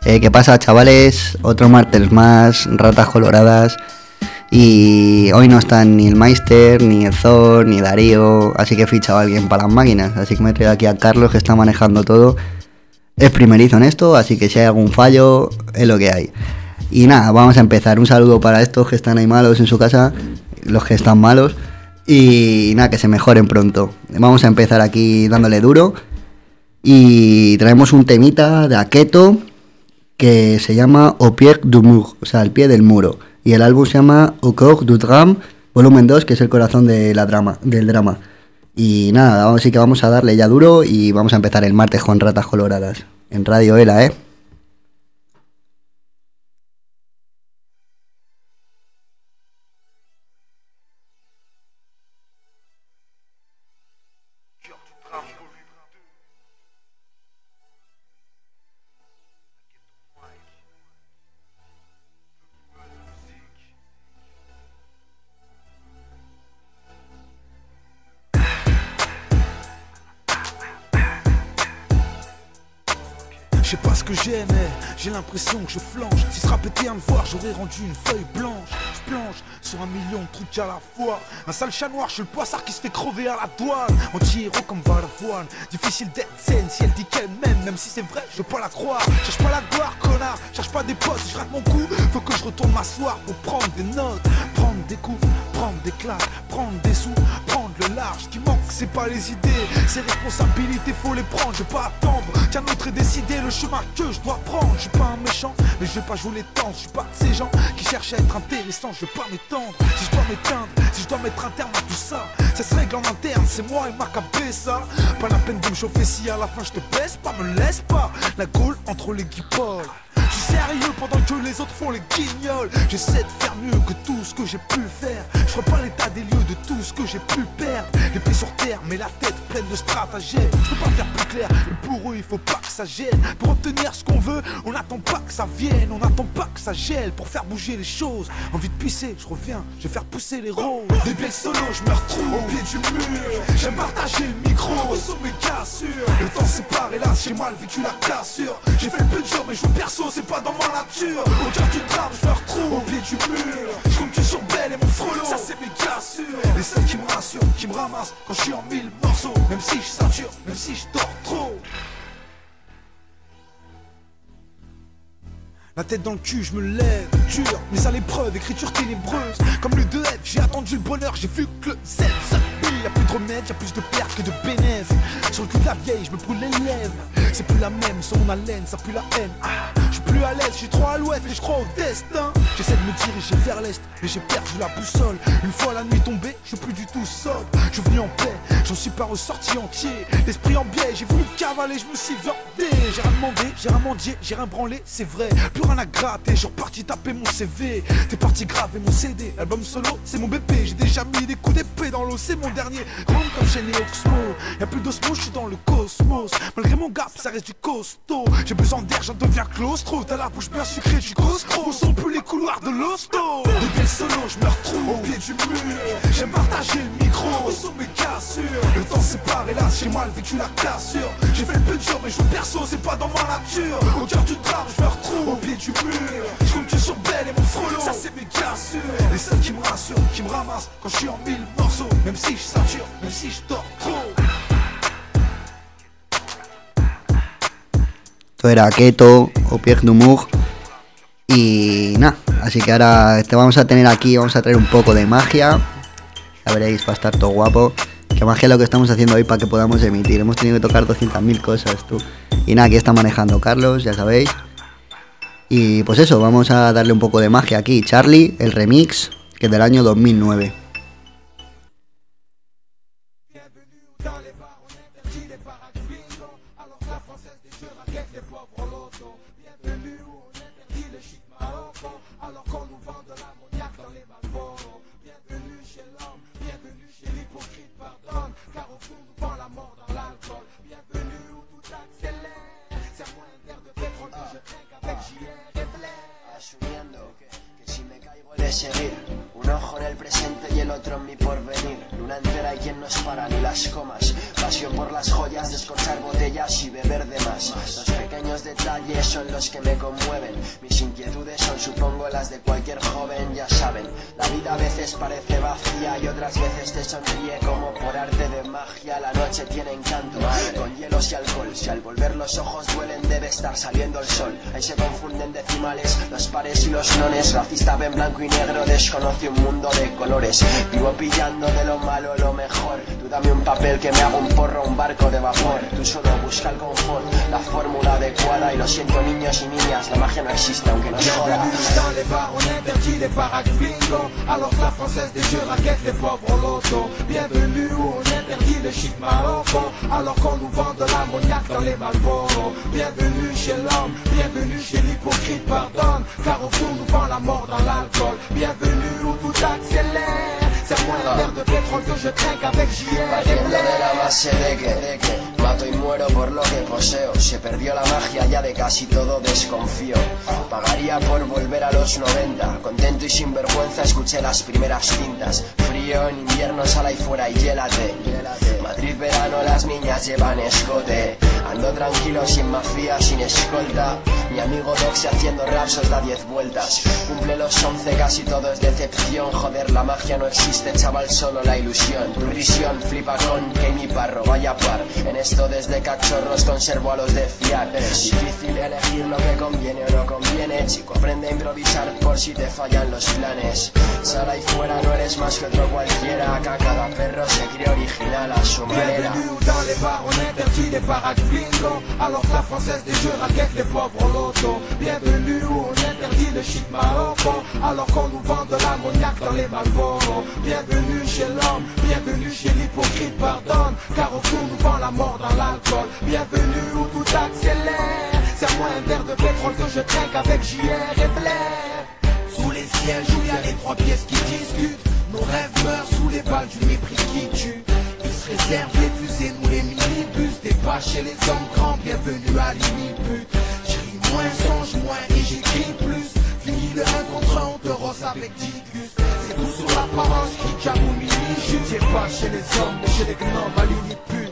¿Qué pasa, chavales? Otro martes más, ratas coloradas. Y hoy no están ni el Meister, ni el Zor, ni Darío. Así que he fichado a alguien para las máquinas. Así que me he traído aquí a Carlos, que está manejando todo. Es primerizo en esto, así que si hay algún fallo, es lo que hay. Y nada, vamos a empezar. Un saludo para estos que están ahí malos en su casa, los que están malos. Y nada, que se mejoren pronto. Vamos a empezar aquí dándole duro. Y traemos un temita de Aketo que se llama Au pied du mur, o sea, al pie del muro. Y el álbum se llama Au cœur du drame, volumen 2, que es el corazón de del drama. Y nada, así que vamos a darle ya duro y vamos a empezar el martes con Ratas Coloradas. En Radio Ela, Je sais pas ce que j'ai, mais j'ai l'impression que je flanche. Si ce rap était un devoir, j'aurais rendu une feuille blanche. Je planche sur 1 million de trucs à la fois. Un sale chat noir, je suis le poissard qui se fait crever à la douane. Anti-héros comme Valavoine. Difficile d'être saine si elle dit qu'elle m'aime. Même si c'est vrai, je veux pas la croire. Cherche pas la gloire, connard. Cherche pas des potes, si je rate mon coup, faut que je retourne m'asseoir pour prendre des notes. Prendre des coups, prendre des claques, prendre des sous, prendre le large. Ce qui manque, c'est pas les idées. Ces responsabilités, faut les prendre. Je vais pas attendre qu'un autre ait décidé le chemin que je dois prendre. Je suis pas un méchant, mais je vais pas jouer les temps. Je suis pas de ces gens qui cherchent à être intéressants. Je vais pas m'étendre, si je dois m'éteindre, si je dois mettre un terme à tout ça, ça se règle en interne, c'est moi et ma cabeza. Pas la peine de me chauffer si à la fin je te baisse pas, me laisse pas la gaule entre les guipoles. Je suis sérieux pendant que les autres font les guignols. J'essaie de faire mieux que tout ce que j'ai pu faire. Je ferai pas l'état des lieux de tout ce que j'ai pu perdre. Les pieds sur terre mais la tête pleine de stratagèmes. Je peux pas faire plus clair, mais pour eux il faut pas que ça gêne. Pour obtenir ce qu'on veut, on n'attend pas que ça vienne. On n'attend pas que ça gèle pour faire bouger les choses. Envie de pisser, je reviens, je vais faire pousser les roses. Des belles solos, je me retrouve au pied du mur. J'aime partager le micro, au sommet cassure. Le temps sépare, hélas j'ai mal vécu la cassure. J'ai fait le peu de job mais je veux perso, c'est pas dans ma nature. Au cœur du drame, je me retrouve au pied du mur. Je compte que sur Belle et mon frelon, ça c'est méga sûr. Les seuls qui me rassurent, qui me ramassent quand je suis en 1000 morceaux. Même si je sature, même si je dors trop. La tête dans le cul, je me lève, dur, mais à l'épreuve, écriture ténébreuse. Comme le 2F, j'ai attendu le bonheur, j'ai vu que le 7 y'a plus de remède, y'a plus de pertes que de bénéfices. Sur le cul de la vieille, je me brûle les lèvres. C'est plus la même, sur mon haleine, ça pue la haine. Je suis plus à l'aise, je suis trop à l'ouest et je crois au destin. J'essaie de me diriger vers l'est, mais j'ai perdu la boussole. Une fois la nuit tombée, je suis plus du tout sobre. Je suis venu en paix, j'en suis pas ressorti entier. L'esprit en biais, j'ai voulu cavaler, je me suis vendé. J'ai rien demandé, j'ai rien mendié, j'ai rien branlé, c'est vrai. Plus rien à gratter, je suis reparti taper mon CV. T'es parti graver mon CD, l'album solo, c'est mon BP. J'ai déjà mis des coups d'épée dans l'eau, c'est mon dernier. Ronde comme Shane et Oxmo, y'a plus d'osmo, je suis dans le cosmos. Malgré mon gap, ça reste du costaud. J'ai besoin d'air, j'en deviens claustro. T'as la bouche bien sucrée, je suis costro. On sent plus les couloirs de l'hosto. Des belles solos, je me retrouve au pied du mur. J'aime partager le micro, au sommet cassure. Le temps sépare, hélas, j'ai mal vécu la cassure. J'ai fait le peu de job, mais je veux perso, c'est pas dans ma nature. Au cœur du drame, je me retrouve au pied du mur. Je compte que sur Belle et mon frelon, ça c'est méga sûr. Les seuls qui me rassurent, qui me ramassent quand je suis en 1000 morceaux. Même si je sature, même si je dors trop. Esto era Aketo, Au pied du mur. Y nada, así que ahora te vamos a tener aquí, vamos a traer un poco de magia. Ya veréis, va a estar todo guapo. Que magia es lo que estamos haciendo hoy para que podamos emitir. Hemos tenido que tocar 200.000 cosas, tú. Y nada, aquí está manejando Carlos, ya sabéis. Y pues eso, vamos a darle un poco de magia aquí. Charlie, el remix, que es del año 2009. Seguir, un ojo en el presente y el otro en mi porvenir. Luna entera y quien nos para ni las comas. Vas obsesión por las joyas, descorchar botellas y beber de más. Los pequeños detalles son los que me conmueven. Mis inquietudes son, supongo, las de cualquier joven. Ya saben, la vida a veces parece vacía y otras veces te sonríe como por arte de magia. La noche tiene encanto, con hielos y alcohol. Si al volver los ojos duelen, debe estar saliendo el sol. Ahí se confunden decimales, los pares y los nones. Racista ve en blanco y negro, desconoce un mundo de colores. Vivo pillando de lo malo lo mejor. Tú dame un papel que me haga un porro, un barco de vapor. Tú solo busca el confort, la fórmula adecuada. Y lo siento, niños y niñas, la magia no existe aunque nos joda. Dans les bars on interdit les baraques bingo, alors que la française des jeux raquette les pauvres au loto. Bienvenue où on interdit le chic marocco, alors qu'on nous vend de l'ammoniaque dans les Malboro. Bienvenue chez l'homme, bienvenue chez l'hypocrite, pardonne, car au fond nous vend la mort dans l'alcool. Bienvenue où tout accélère, c'est moi un verre de pétrole que je trinque avec JR. Partiendo de la base de que mato y muero por lo que poseo. Se perdió la magia, ya de casi todo desconfío. Pagaría por volver a los 90. Contento y sin vergüenza escuché las primeras cintas. Frío en invierno, sal ahí fuera y hiélate. Madrid verano, las niñas llevan escote. Ando tranquilo, sin mafia, sin escolta. Mi amigo Doxy haciendo rapsos da 10 vueltas. Cumple los 11, casi todo es decepción. Joder, la magia no existe, chaval, solo la ilusión. Tu visión flipa con que mi parro vaya par. En esto desde cachorros conservo a los de fiar. Es difícil elegir lo que conviene o no conviene. Chico, aprende a improvisar por si te fallan los planes. Sal ahí fuera, no eres más que otro cualquiera. Acá cada perro se cree original a su manera. Bienvenue dans les bars on interdit les baraques bingo, alors que la française des jeux raquette les pauvres au loto. Bienvenue où on interdit le chic marocco, alors qu'on nous vend de l'ammoniaque dans les Malboro. Bienvenue chez l'homme, bienvenue chez l'hypocrite, pardonne, car au fond nous vend la mort dans l'alcool. Bienvenue où tout accélère, c'est moi un verre de pétrole que je trinque avec JR et Blair. Sous les sièges où il y a les trois pièces qui discutent, nos rêves meurent sous les balles du mépris qui tue. Ils se réservent les fusées, nous les minibus. Des pas chez les hommes grands, bienvenue à l'iniput. J'ris moins, songe moins et j'écris plus. Fini le 1 contre 1, on te rosse avec Dicus. C'est tout sur l'apparence qui camou mini-jus. J'ai pas chez les hommes, mais chez les gnomes à l'iniput.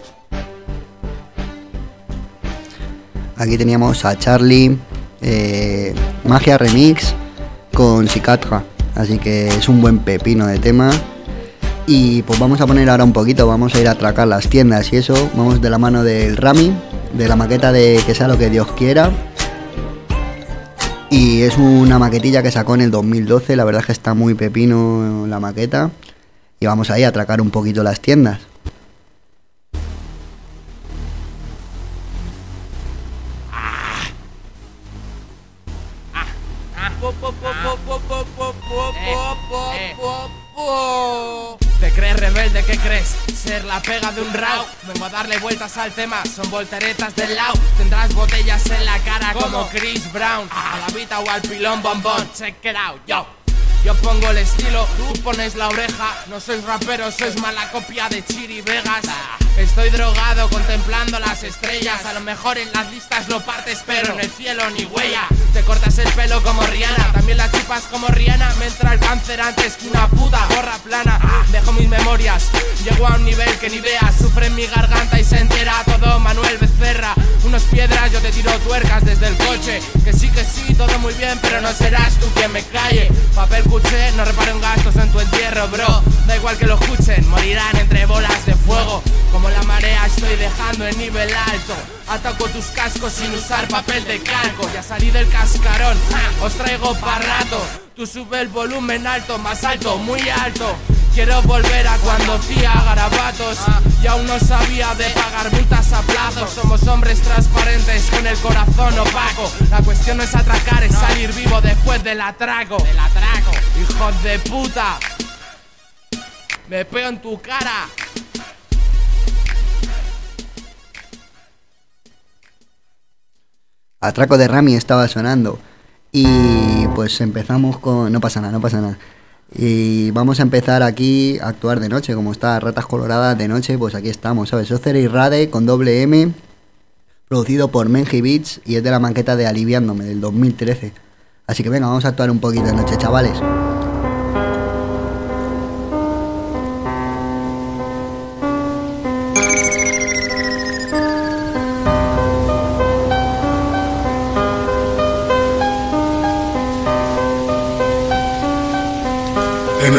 Aquí teníamos a Charlie, Magia Remix con Psicatra, así que es un buen pepino de tema. Y pues vamos a poner ahora un poquito, vamos a ir a atracar las tiendas y eso. Vamos de la mano del Rami, de la maqueta de Que sea lo que Dios quiera. Y es una maquetilla que sacó en el 2012, la verdad es que está muy pepino la maqueta. Y vamos ahí a atracar un poquito las tiendas. ¿Te crees rebelde? ¿Qué crees? Ser la pega de un rao. Vengo a darle vueltas al tema, son volteretas del lao. Tendrás botellas en la cara como Chris Brown. A la vita o al pilón bombón, check it out, yo. Yo pongo el estilo, tú pones la oreja. No sois raperos, sois mala copia de Chiri Vegas. Estoy drogado contemplando las estrellas. A lo mejor en las listas lo partes, pero en el cielo ni huella. Te cortas el pelo como Rihanna, también las chupas como Rihanna. Me entra el cáncer antes que una puta gorra plana. Dejo mis memorias, llego a un nivel que ni veas. Sufre en mi garganta y se entera todo Manuel Becerra. Unos piedras, yo te tiro tuercas desde el coche. Que sí, todo muy bien, pero no serás tú quien me calle. Papel cuché, no reparo en gastos en tu entierro, bro. Da igual que lo escuchen, morirán entre bolas de fuego. Como la marea estoy dejando en nivel alto. Ataco tus cascos sin usar papel de calco. Ya salí del cascarón, os traigo pa' rato. Tú sube el volumen alto, más alto, muy alto. Quiero volver a cuando hacía garabatos y aún no sabía de pagar multas a plazos. Somos hombres transparentes con el corazón opaco. La cuestión no es atracar, es salir vivo después del atraco. Hijos de puta, me pego en tu cara. Atraco de Rami estaba sonando. Y pues empezamos con... No pasa nada. Y vamos a empezar aquí a actuar de noche. Como está Ratas Coloradas de noche, pues aquí estamos, ¿sabes? Ocer y Rade con doble M, producido por Menji Beats, y es de la maqueta de Aliviándome del 2013. Así que venga, vamos a actuar un poquito de noche, chavales.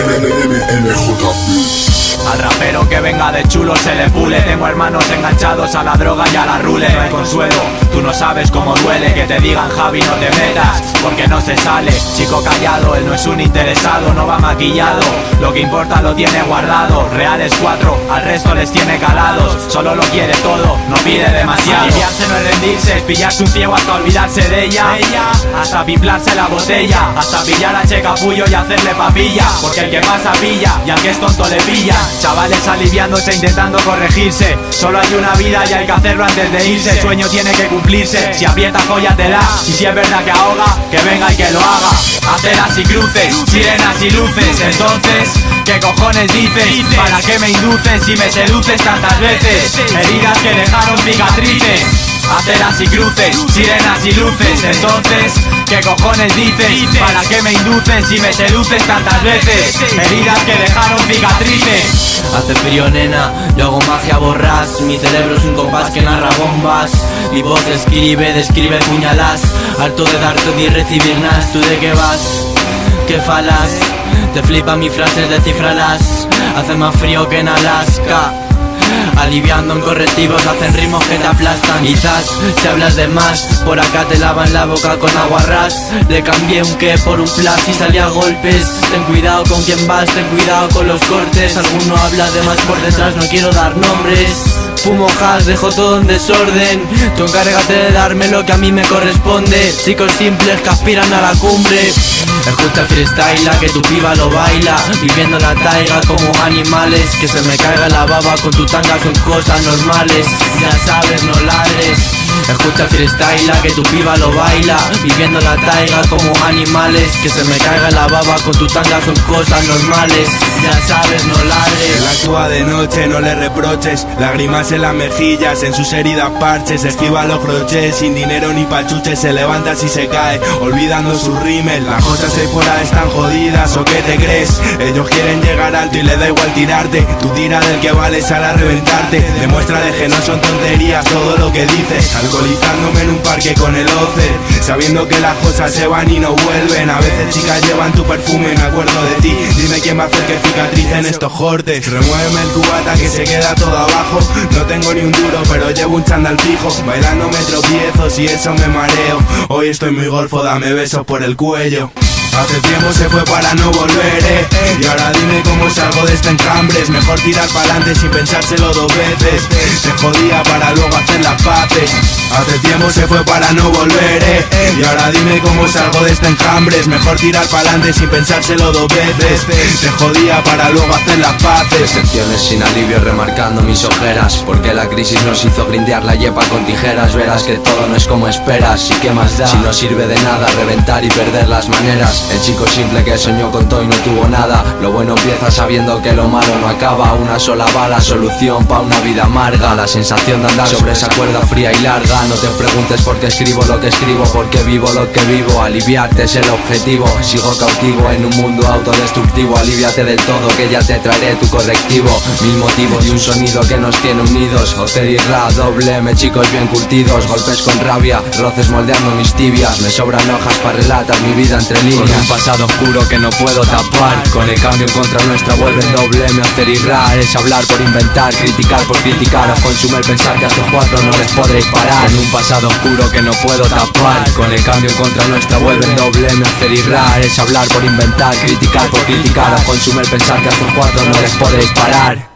Al rapero que venga de chulo se le pule. Tengo hermanos enganchados a la droga y a la rule. No hay consuelo, tú no sabes cómo duele. Que te digan Javi no te metas, porque no se sale. Chico callado, él no es un interesado, no va maquillado. Lo que importa lo tiene guardado. Reales 4, al resto les tiene calados. Solo lo quiere todo, no pide demasiado. Aliviarse no es rendirse, es pillarse un ciego hasta olvidarse de ella. Hasta piplarse la botella, hasta pillar a Che Capullo y hacerle papilla. Porque el que pasa pilla, y al que es tonto le pilla. Chavales aliviándose, intentando corregirse. Solo hay una vida y hay que hacerlo antes de irse. El sueño tiene que cumplirse, si aprieta fóllatela. Y si es verdad que ahoga, que venga y que lo haga. Aceras y cruces, sirenas y luces. Entonces, ¿qué cojones dices? ¿Para qué me induces si me seduces tantas veces? Heridas que dejaron cicatrices. Aceras y cruces, sirenas y luces. Entonces, ¿qué cojones dices? ¿Para qué me induces si me seduces tantas veces? Heridas que dejaron cicatrices. Hace frío, nena, yo hago magia borrás. Mi cerebro es un compás que narra bombas. Mi voz escribe, describe puñalas. Harto de dar todo y recibir nas. ¿Tú de qué vas? ¿Qué falas? Te flipan mis frases, descifralas. Hace más frío que en Alaska. Aliviando en correctivos, hacen ritmos que te aplastan. Quizás si hablas de más, por acá te lavan la boca con agua ras. Le cambié un qué por un plus y salí a golpes. Ten cuidado con quién vas, ten cuidado con los cortes. Alguno habla de más por detrás, no quiero dar nombres. Fumo hash, dejo todo en desorden. Tú encárgate de darme lo que a mí me corresponde. Chicos simples que aspiran a la cumbre. Escucha el freestyle, que tu piba lo baila. Viviendo la taiga como animales. Que se me caiga la baba con tu tanga son cosas normales. Ya sabes, no ladres. Escucha el freestyle, que tu piba lo baila. Viviendo la taiga como animales. Que se me caiga la baba con tu tanga son cosas normales. Ya sabes, no ladres. Él actúa de noche, no le reproches. Lágrimas en las mejillas, en sus heridas parches. Esquiva los crochets, sin dinero ni pachuches. Se levanta si se cae, olvidando sus rímel. Las cosas ahí fuera están jodidas, ¿o qué te crees? Ellos quieren llegar alto y les da igual tirarte. Tú tira del que vale, sale a reventarte. Demuéstrales que no son tonterías todo lo que dices. Alcoholizándome en un parque con el Ocer, sabiendo que las cosas se van y no vuelven. A veces chicas llevan tu perfume, me acuerdo de ti. Dime quién va a hacer que cicatricen estos cortes. Remuéveme el cubata que se queda todo abajo. No tengo ni un duro, pero llevo un chándal fijo. Bailando me tropiezo, y eso me mareo. Hoy estoy muy golfo, dame besos por el cuello. Hace tiempo se fue para no volver, y ahora dime cómo salgo de este enjambre. Es mejor tirar pa'lante sin pensárselo dos veces. Te jodía para luego hacer las paces. Hace tiempo se fue para no volver, y ahora dime cómo salgo de este enjambre. Es mejor tirar pa'lante sin pensárselo dos veces. Te jodía para luego hacer las paces. Decepciones sin alivio remarcando mis ojeras. Porque la crisis nos hizo grindear la yepa con tijeras. Verás que todo no es como esperas. ¿Y qué más da? Si no sirve de nada reventar y perder las maneras. El chico simple que soñó con todo y no tuvo nada. Lo bueno empieza sabiendo que lo malo no acaba. Una sola bala, solución pa' una vida amarga. La sensación de andar sobre esa cuerda fría y larga. No te preguntes por qué escribo lo que escribo, porque vivo lo que vivo. Aliviarte es el objetivo. Sigo cautivo en un mundo autodestructivo. Aliviate del todo que ya te traeré tu correctivo. Mil motivos y un sonido que nos tiene unidos. Ocer y Ra, doble M, chicos bien curtidos. Golpes con rabia, roces moldeando mis tibias. Me sobran hojas para relatar mi vida entre líneas. Un pasado oscuro que no puedo tapar. Con el cambio en contra nuestra vuelven doble M. Hacer y Ra es hablar por inventar, criticar por criticar. Os consume el pensar que a estos cuatro no les podréis parar. En un pasado oscuro que no puedo tapar. Con el cambio en contra nuestra vuelven doble M. Hacer y Ra es hablar por inventar, criticar por criticar. Os consume el pensar que a estos cuatro no les podréis parar.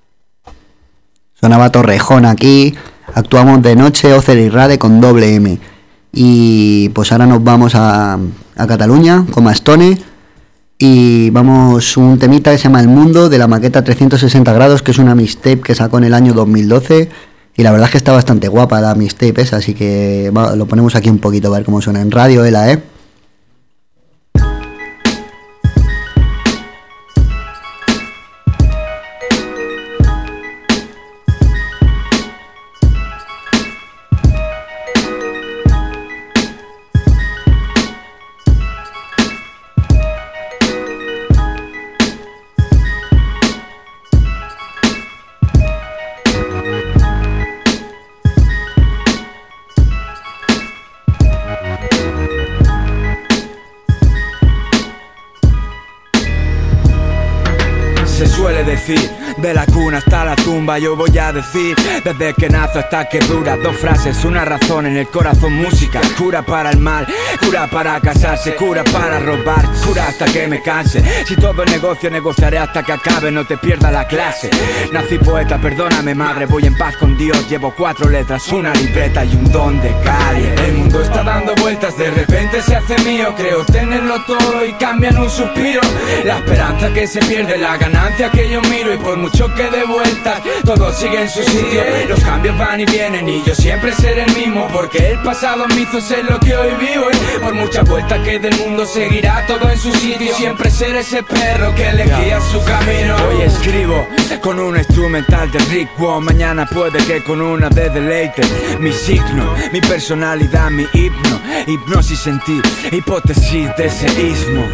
Sonaba Torrejón aquí. Actuamos de noche, Ocer y Rade con doble M. Y pues ahora nos vamos a Cataluña con Mastone. Y vamos un temita que se llama El Mundo, de la maqueta 360 grados, que es una mixtape que sacó en el año 2012. Y la verdad es que está bastante guapa la mixtape esa, así que lo ponemos aquí un poquito a ver cómo suena en radio, ¿eh? decir, de la cuna hasta la tumba yo voy a decir, desde que nazo hasta que dura, 2 frases, una razón en el corazón, música, cura para el mal, cura para casarse, cura para robar, cura hasta que me canse. Si todo es negocio, negociaré hasta que acabe, no te pierdas la clase. Nací poeta, perdóname madre, voy en paz con Dios, llevo 4 letras, una libreta y un don de calle. El mundo está dando vueltas, de repente se hace mío, creo tenerlo todo y cambia en un suspiro. La esperanza que se pierde, la ganancia que yo miro, y por mucho que dé vueltas, todo sigue en su sitio. Los cambios van y vienen y yo siempre seré el mismo, porque el pasado me hizo ser lo que hoy vivo. Y por muchas vueltas que del mundo seguirá todo en su sitio, siempre seré ese perro que elegía su camino. Hoy escribo con una instrumental de Rick Wong, mañana puede que con una de Deleite. Mi signo, mi personalidad, mi himno, hipnosis en ti, hipótesis de seísmo.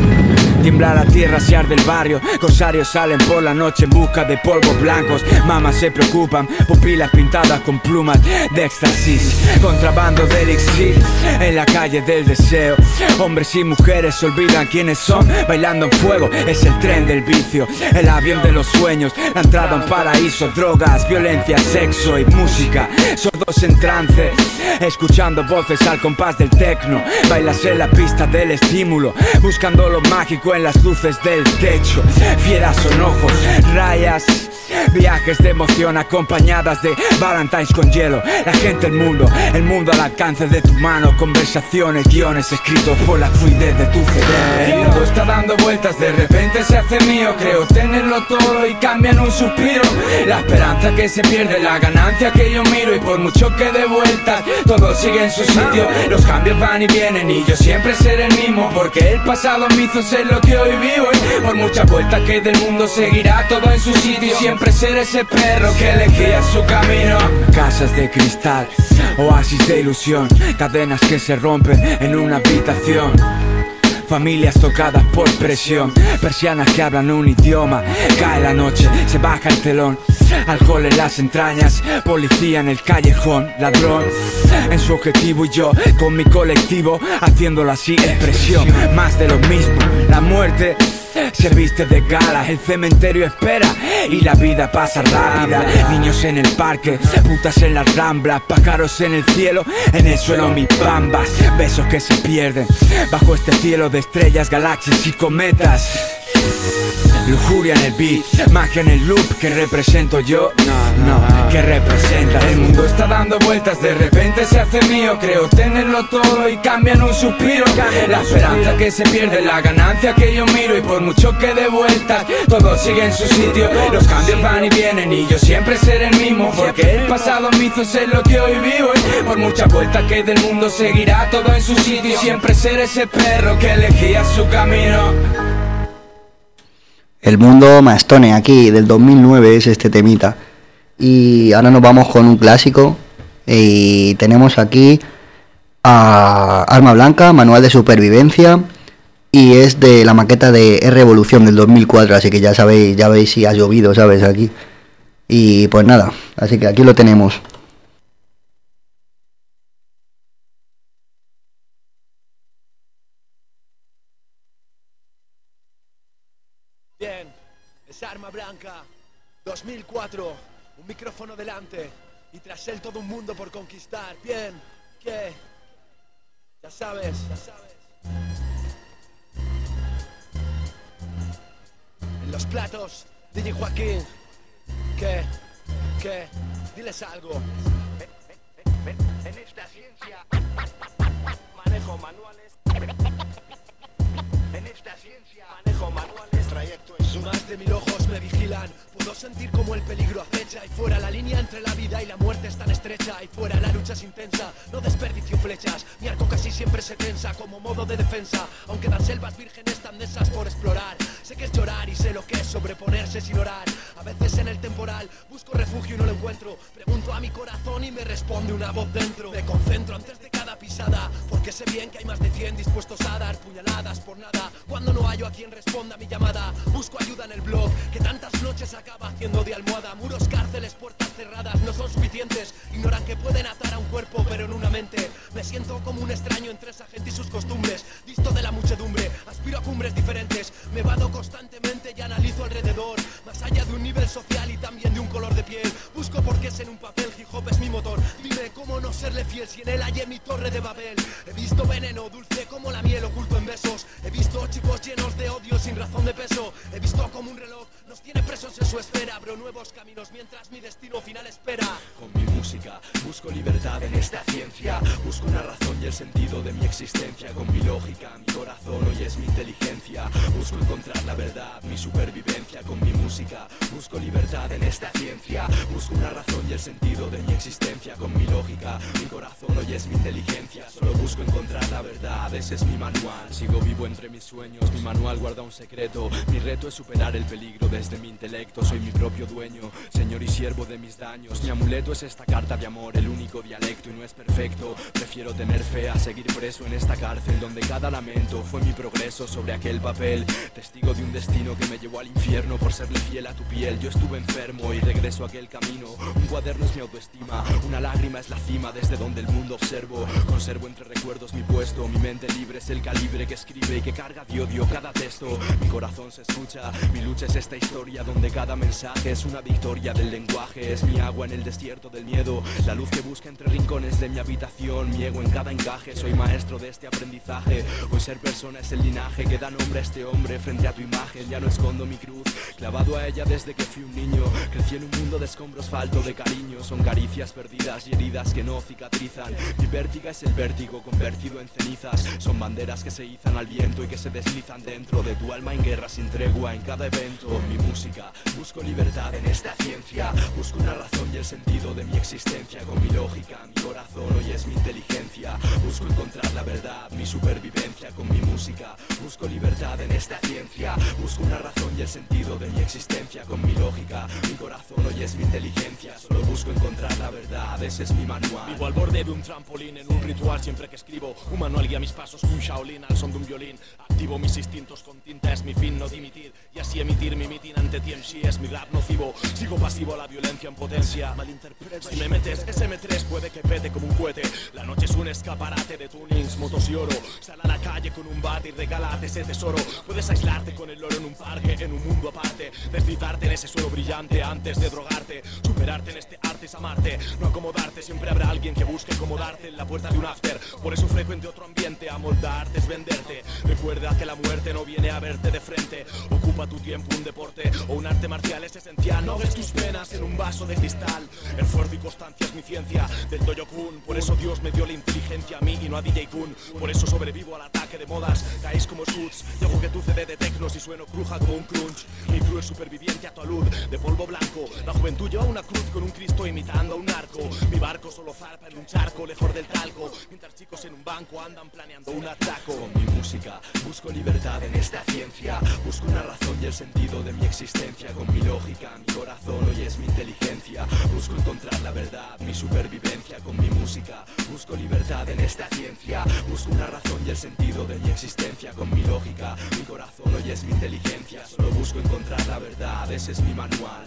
Tiembla la tierra, se arde el barrio, corsarios salen por la noche en busca de polvos blancos. Mamas se preocupan, pupilas pintadas con plumas de éxtasis. Contrabando de elixir en la calle del deseo. Hombres y mujeres se olvidan quiénes son, bailando en fuego, es el tren del vicio, el avión de los sueños, la entrada a un paraíso. Drogas, violencia, sexo y música, sordos en trance, escuchando voces al compás del tecno. Bailas en la pista del estímulo, buscando lo mágico en las luces del techo. Fieras son ojos, rayas, viajes de emoción acompañadas de Valentines con hielo. La gente, el mundo al alcance de tu mano. Conversaciones, guiones escritos por la fluidez de tu cerebro. El mundo está dando vueltas, de repente se hace mío, creo tenerlo todo y cambia en un suspiro. La esperanza que se pierde, la ganancia que yo miro, y por mucho que dé vueltas, todo sigue en su sitio. Los cambios van y vienen y yo siempre seré el mismo, porque el pasado me hizo ser lo que hoy vivo. Y por muchas vueltas que del mundo seguirá todo en su sitio, siempre seré ese perro que elegía su camino. Casas de cristal, oasis de ilusión, cadenas que se rompen en una habitación. Familias tocadas por presión, persianas que hablan un idioma. Cae la noche, se baja el telón, alcohol en las entrañas, policía en el callejón, ladrón en su objetivo y yo con mi colectivo haciéndolo así, expresión. Más de lo mismo, la muerte se viste de gala, el cementerio espera y la vida pasa rápida. Niños en el parque, putas en las ramblas, pájaros en el cielo, en el suelo mis bambas. Besos que se pierden bajo este cielo de estrellas, galaxias y cometas. Lujuria en el beat, magia en el loop que represento yo, que representa. El mundo está dando vueltas, de repente se hace mío, creo tenerlo todo y cambia en un suspiro. La esperanza que se pierde, la ganancia que yo miro, y por mucho que dé vueltas, todo sigue en su sitio. Los cambios van y vienen y yo siempre seré el mismo, porque el pasado me hizo ser lo que hoy vivo. Y por muchas vueltas que del mundo seguirá todo en su sitio, siempre seré ese perro que elegía su camino. El mundo Mastone, aquí del 2009 es este temita. Y ahora nos vamos con un clásico. Y tenemos aquí a Arma Blanca, Manual de Supervivencia. Y es de la maqueta de Revolución del 2004. Así que ya sabéis, ya veis si ha llovido, ¿sabes? Aquí. Y pues nada, así que aquí lo tenemos. Bien, es Arma Blanca, 2004, un micrófono delante y tras él todo un mundo por conquistar. Bien, ¿qué? Ya sabes. En los platos, DJ Joaquín, ¿qué? Diles algo. En esta ciencia manejo manuales. En esta ciencia manejo manuales. Trayecto en su. Más de 1000 ojos me vigilan. Puedo sentir como el peligro acecha. Y fuera la línea entre la vida y la muerte es tan estrecha. Y fuera la lucha es intensa. No desperdicio flechas. Mi arco casi siempre se tensa como modo de defensa. Aunque dan selvas vírgenes tan densas por explorar. Sé que es llorar y sé lo que es sobreponerse sin orar. A veces en el temporal busco refugio y no lo encuentro. Pregunto a mi corazón y me responde una voz dentro. Me concentro antes de cada pisada, porque sé bien que hay más de 100 dispuestos a dar puñaladas por nada. Cuando no hallo a quien responda a mi llamada, busco ayuda en el blog, que tantas noches acaba haciendo de almohada. Muros, cárceles, puertas cerradas no son suficientes. Ignoran que pueden atar a un cuerpo, pero en una mente. Me siento como un extraño entre esa gente y sus costumbres. Disto de la muchedumbre, aspiro a cumbres diferentes. Me vado constantemente y analizo alrededor, más allá de un nivel social y también de un color de piel. Busco porqués en un papel, hip hop es mi motor. Dime cómo no serle fiel si en él hallé mi torre de Babel. He visto veneno dulce como la miel oculto en besos. He visto chicos llenos de odio sin razón de peso. He visto como un reloj nos tiene presos en su esfera. Abro nuevos caminos mientras mi destino final espera. Con mi música busco libertad en esta ciencia. Busco una razón y el sentido de mi existencia. Con mi lógica, mi corazón hoy es mi inteligencia. Busco encontrar la verdad, mi supervivencia. Con mi música busco libertad en esta ciencia. Busco una razón y el sentido de mi existencia. Con mi lógica, mi corazón hoy es mi inteligencia. Solo busco encontrar la verdad, ese es mi manual. Sigo vivo entre mis sueños, mi manual guarda un secreto. Mi reto es superar el peligro desde mi intelecto. Soy mi propio dueño, señor y siervo de mis daños. Mi amuleto es esta carta de amor, el único dialecto y no es perfecto. Prefiero tener fe a seguir preso en esta cárcel donde cada lamento fue mi progreso sobre aquel papel. Testigo de un destino que me llevó al infierno por serle fiel a tu piel. Yo estuve enfermo y regreso a aquel camino. Un cuaderno es mi autoestima, una lágrima es la cima desde donde el mundo observo. Conservo entre recuerdos mi puesto, mi mente libre es el calibre que escribe y que carga de odio cada texto. Mi corazón se escucha, mi lucha es esta historia donde cada mensaje es una victoria del lenguaje. Es mi agua en el desierto del miedo, la luz que busca entre rincones de mi habitación. Mi ego en cada encaje, soy maestro de este aprendizaje. Hoy ser persona es el linaje que da nombre a este hombre frente a tu imagen. Ya no escondo mi cruz, clavado a ella desde que fui un niño. Crecí en un mundo de escombros falto de cariño. Son caricias perdidas y heridas que no cicatrizan. Mi vértiga es el vértigo convertido en cenizas. Son banderas que se izan al viento y que se deslizan dentro de tu alma en guerra sin tregua en cada evento. Con mi música busco libertad en esta ciencia. Busco una razón y el sentido de mi existencia. Con mi lógica, mi corazón hoy es mi inteligencia. Busco encontrar la verdad, mi supervivencia. Con mi música busco libertad en esta ciencia. Busco una razón y el sentido de mi existencia. Con mi lógica, mi corazón hoy es mi inteligencia. Solo busco encontrar la verdad, ese es mi manual. Vivo al borde de un trampolín en un ritual siempre que escribo. Un manual guía mis pasos, un Shaolin al son de un violín. Activo mis instintos con tinta, es mi fin no dimitir. Y así emitir mi mitin ante TMC es mi rap nocivo. Sigo pasivo a la violencia en potencia. Malinterpreto. Si me metes SM3 puede que pete como un cohete. La noche es un escaparate de tunings, motos y oro. Sal a la calle con un bate y regálate ese tesoro. Puedes aislarte con el oro en un parque, en un mundo aparte. Deslizarte en ese suelo brillante antes de drogarte. Superarte en este arte es amarte, no acomodarte. Siempre habrá alguien que busque acomodarte en la puerta de un after. Por eso frecuente otro ambiente, amoldarte es venderte. Recuerda que la muerte no viene a verte de frente. Ocupa tu tiempo un deporte o un arte marcial es esencial. No ves tus penas en un vaso de cristal. El esfuerzo y constancia es mi ciencia del Dojo Kun. Por eso Dios me dio la inteligencia a mí y no a DJ Kun. Por eso sobrevivo al ataque de modas. Caéis como Suits, llego que tu CD de tecnos y sueno cruja como un crunch. Mi crew es superviviente a tu alud de polvo blanco. La juventud lleva una cruz con un Cristo imitando a un narco. Mi barco solo zarpa en un charco lejos del talco. Mientras chicos en un banco andan planeando un atraco. Con mi música busco libertad en esta ciencia. Busco una razón y el sentido de mi existencia. Con mi lógica, mi corazón hoy es mi inteligencia. Busco encontrar la verdad, mi supervivencia. Con mi música busco libertad en esta ciencia. Busco una razón y el sentido de mi existencia. Con mi lógica, mi corazón hoy es mi inteligencia. Solo busco encontrar la verdad, ese es mi manual.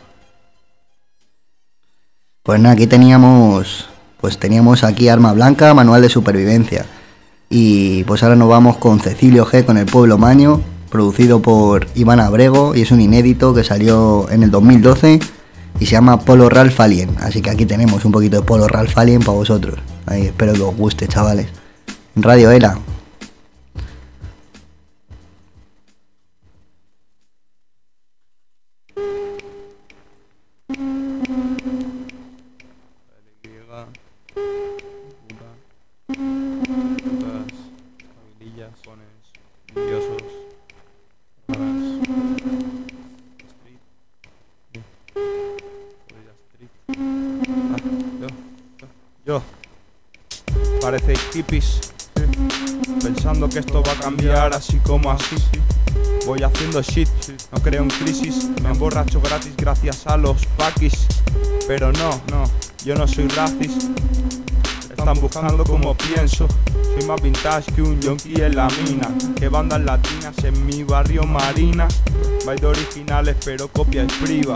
Pues nada, aquí teníamos aquí Arma Blanca, Manual de Supervivencia. Y pues ahora nos vamos con Cecilio G con El Pueblo Maño, producido por Iván Abrego, y es un inédito que salió en el 2012 y se llama Polo Ralph Alien. Así que aquí tenemos un poquito de Polo Ralph Alien para vosotros. Ahí, espero que os guste, chavales. En Radio Era. Parecéis hippies, pensando que esto va a cambiar así como así. Voy haciendo shit, no creo en crisis. Me emborracho gratis gracias a los paquis. Pero no, yo no soy racist. están buscando como pienso. Soy más vintage que un yonki en la mina, que bandas latinas en mi barrio Marina. Vais de originales pero copia es priva.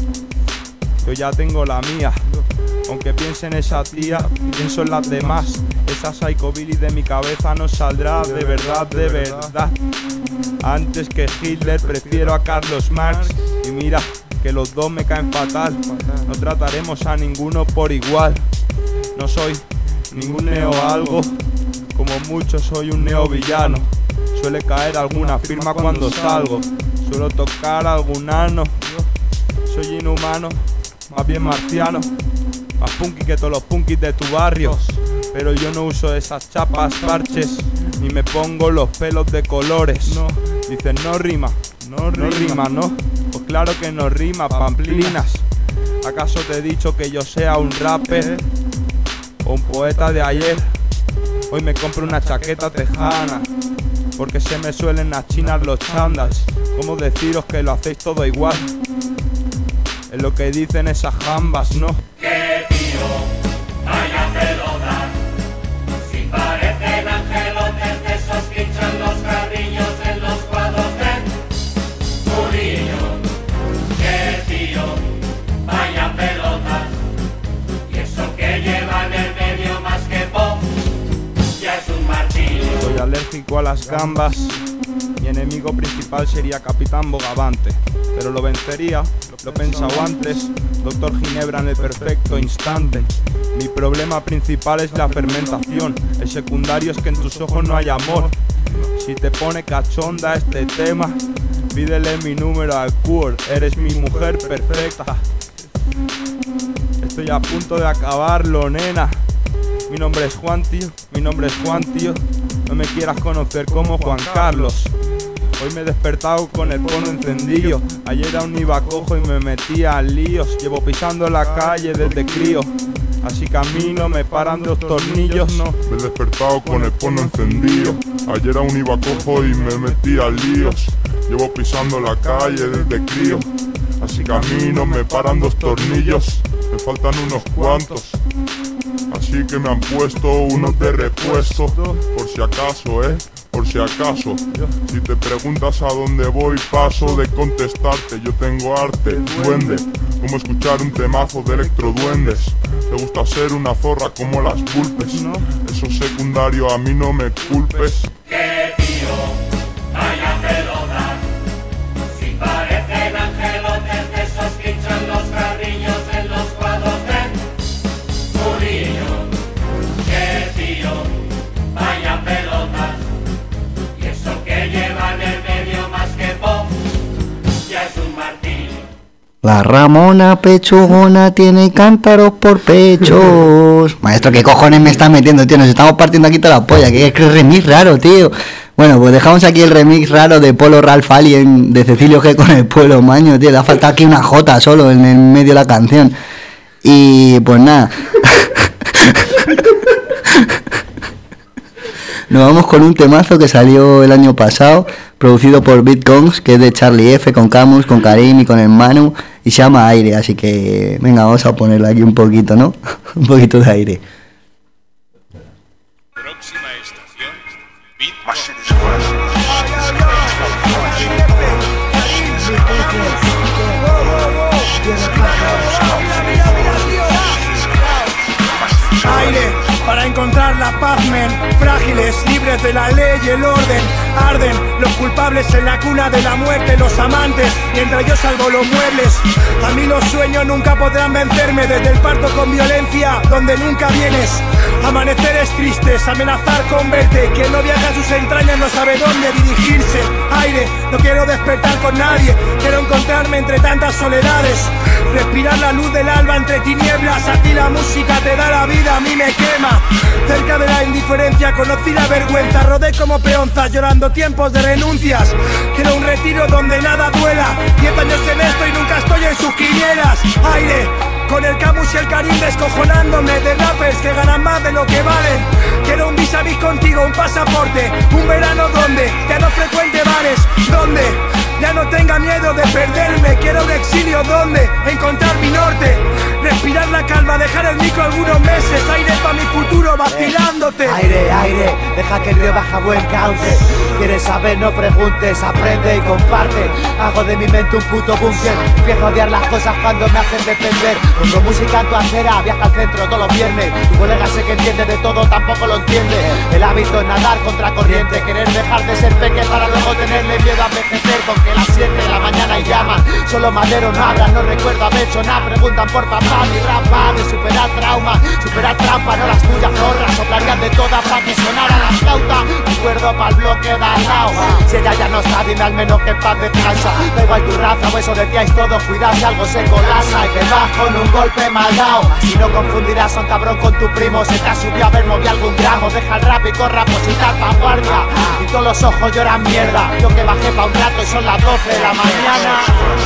Yo ya tengo la mía, aunque piense en esa tía, pienso en las demás. Esa psychobilly de mi cabeza no saldrá de verdad, de verdad. Antes que Hitler prefiero a Carlos Marx. Y mira que los dos me caen fatal. No trataremos a ninguno por igual. No soy ningún neo algo, como mucho soy un neo villano. Suele caer alguna firma cuando salgo, suelo tocar algún ano. Soy inhumano, más bien marciano, más punky que todos los punkis de tu barrio. Pero yo no uso esas chapas, parches, ni me pongo los pelos de colores. No, dicen no rima, no rima, no. Pues claro que no rima, pamplinas. ¿Acaso te he dicho que yo sea un rapper o un poeta de ayer? Hoy me compro una chaqueta tejana, porque se me suelen achinar los chandas. ¿Cómo deciros que lo hacéis todo igual? Es lo que dicen esas jambas, ¿no? ¡Qué tío! ¡Vaya pelota! Si parecen angelotes de esos que hinchan los carrillos en los cuadros de Murillo. ¡Qué tío! ¡Vaya pelota! Y eso que lleva en el medio más que pop, ya es un martillo. Soy alérgico a las gambas. Mi enemigo principal sería Capitán Bogavante, pero lo vencería, lo he pensado antes. Doctor Ginebra en el perfecto instante. Mi problema principal es la fermentación. El secundario es que en tus ojos no hay amor. Si te pone cachonda este tema, pídele mi número al Cure. Eres mi mujer perfecta. Estoy a punto de acabarlo, nena. Mi nombre es Juan, tío. Mi nombre es Juan, tío. No me quieras conocer como Juan Carlos. Hoy me he despertado con el porno encendido. Ayer aún iba cojo y me metía a líos. Llevo pisando la calle desde crío, así que a mí no me paran dos tornillos, no. Me he despertado con el porno encendido. Ayer aún iba cojo y me metía a líos. Llevo pisando la calle desde crío, así que a mí no me paran dos tornillos. Me faltan unos cuantos, así que me han puesto unos de repuesto. Por si acaso, por si acaso. Si te preguntas a dónde voy, paso de contestarte. Yo tengo arte, duende, como escuchar un temazo de electroduendes. Te gusta ser una zorra como las pulpes. Eso es secundario, a mí no me culpes. ¡Qué tío! ¡Vaya pelota! Si parecen angelotes de esos que hinchan los carrillos en los cuadros de Murillo. ¡Qué tío! ¡Vaya pelota! Y eso que lleva en el medio más que pop, ya es un martillo. La Ramona pechugona tiene cántaros por pechos. Maestro, ¿qué cojones me estás metiendo, tío? Nos estamos partiendo aquí toda la polla. Que remix raro, tío. Bueno, pues dejamos aquí el remix raro de Polo Ralph Alien de Cecilio G con el Pueblo Maño, tío. Le ha faltado aquí una J solo en el medio de la canción. Y pues nada. Nos vamos con un temazo que salió el año pasado, producido por Bitcoins, que es de Charlie F, con Camus, con Karim y con el Manu, y se llama Aire, así que venga, vamos a ponerle aquí un poquito, ¿no? Un poquito de aire. Próxima estación, Aire para encontrar la paz, men. Frágiles, libres de la ley y el orden. Arden los culpables en la cuna de la muerte, los amantes, mientras yo salvo los muebles. A mí los sueños nunca podrán vencerme, desde el parto con violencia, donde nunca vienes. Amaneceres tristes, amenazar con verte. Quien no viaja a sus entrañas no sabe dónde dirigirse. Aire, no quiero despertar con nadie, quiero encontrarme entre tantas soledades. Respirar la luz del alba entre tinieblas. A ti la música te da la vida, a mí me quema. Cerca de la indiferencia conocí la vergüenza. Rodé como peonzas llorando tiempos de renuncias. Quiero un retiro donde nada duela. 10 años en esto y nunca estoy en sus quinielas. Aire, con el Camus y el Karim descojonándome de rappers que ganan más de lo que valen. Quiero un vis a vis contigo, un pasaporte, un verano donde ya no frecuente bares, donde ya no tenga miedo de perderme. Quiero un exilio donde encontrar mi norte. respirar la calma, dejar el micro algunos meses. Aire pa' mi futuro, vacilándote. Aire, aire, deja que el río baja buen cauce. ¿Quieres saber? No preguntes, aprende y comparte. Hago de mi mente un puto búnker. Empiezo a odiar las cosas cuando me hacen depender. Pongo música en tu acera, viaja al centro todos los viernes. Tu colega sé que entiende de todo, tampoco lo entiende. El hábito es nadar contra corriente, querer dejar de ser peque para luego tenerle miedo a envejecer. Con que las 7 de la mañana y llaman, solo madero no hablan, no recuerdo haber hecho nada. Preguntan por papá, mi rap va de superar trauma, superar trampa, no las tuyas zorras. Soplarían de todas para que sonara la flauta. Recuerdo pa'l bloque de al lado. Si ella ya no está, dime al menos que en paz descansa. Da igual tu raza o eso decíais todos, cuidado si algo se colasa y te vas con un golpe mal dado. Si no confundirás a un cabrón con tu primo, se te ha subido a ver moví algún gramo. Deja el rap y corra a positar pa' guardia. Y todos los ojos lloran mierda. Yo que bajé pa' un rato y son las 12 de la mañana.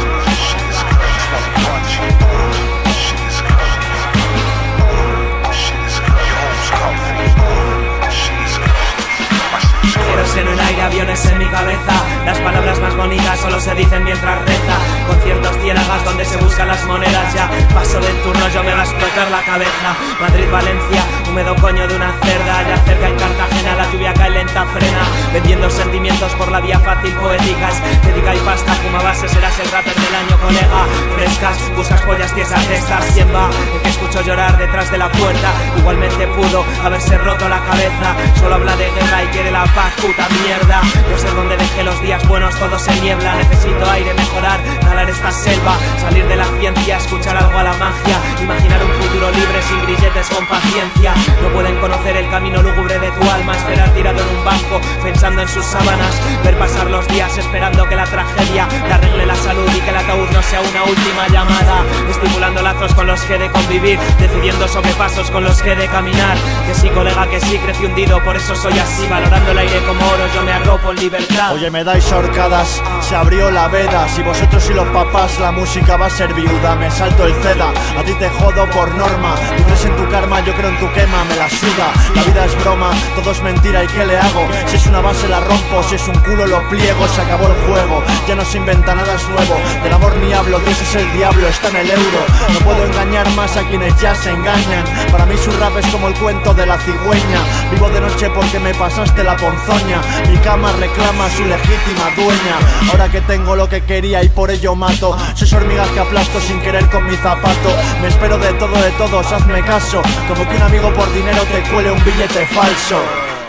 En un aire, aviones en mi cabeza. Las palabras más bonitas solo se dicen mientras reza. Conciertos ciénagas donde se buscan las monedas. Ya paso del turno, yo me va a explotar la cabeza. Madrid, Valencia, húmedo coño de una cerda. Ya cerca en Cartagena la lluvia cae lenta, frena. Vendiendo sentimientos por la vía fácil, poéticas. Dedica y pasta, fuma base, serás el rapper del año, colega. Frescas, buscas pollas tiesas de estas. ¿Quién va? El que escucho llorar detrás de la puerta. Igualmente pudo haberse roto la cabeza. Solo habla de guerra y quiere la paz, puta mierda. No sé dónde dejé los días buenos, todo se niebla. Necesito aire, mejorar, talar esta selva. Salir de la ciencia, escuchar algo a la magia. Imaginar un futuro libre sin grilletes, con paciencia. No pueden conocer el camino lúgubre de tu alma. Esperar tirado en un banco, pensando en sus sábanas. Ver pasar los días esperando que la tragedia le arregle la salud y que el ataúd no sea una última llamada. Estimulando lazos con los que he de convivir, decidiendo sobre pasos con los que he de caminar. Que sí, colega, que sí, crecí hundido, por eso soy así. Valorando el aire como oro, yo me arropo en libertad. Oye, me dais horcadas, se abrió la veda. Si vosotros y los papás, la música va a ser viuda. Me salto el ceda, a ti te jodo por norma. Tú crees en tu karma, yo creo en tu quema, me la suda. La vida es broma, todo es mentira, ¿y qué le hago? Si es una base la rompo, si es un culo lo pliego. Se acabó el juego, ya no se inventa nada es nuevo. Del amor ni hablo, Dios es el diablo, está en el euro. No puedo engañar más a quienes ya se engañan. Para mí su rap es como el cuento de la cigüeña. Vivo de noche porque me pasaste la ponzoña. Mi cama reclama su legítima dueña. Ahora que tengo lo que quería y por ello mato. Sois hormigas que aplasto sin querer con mi zapato. Me espero de todo de todos, hazme caso. Como que un amigo por dinero te cuele un billete falso.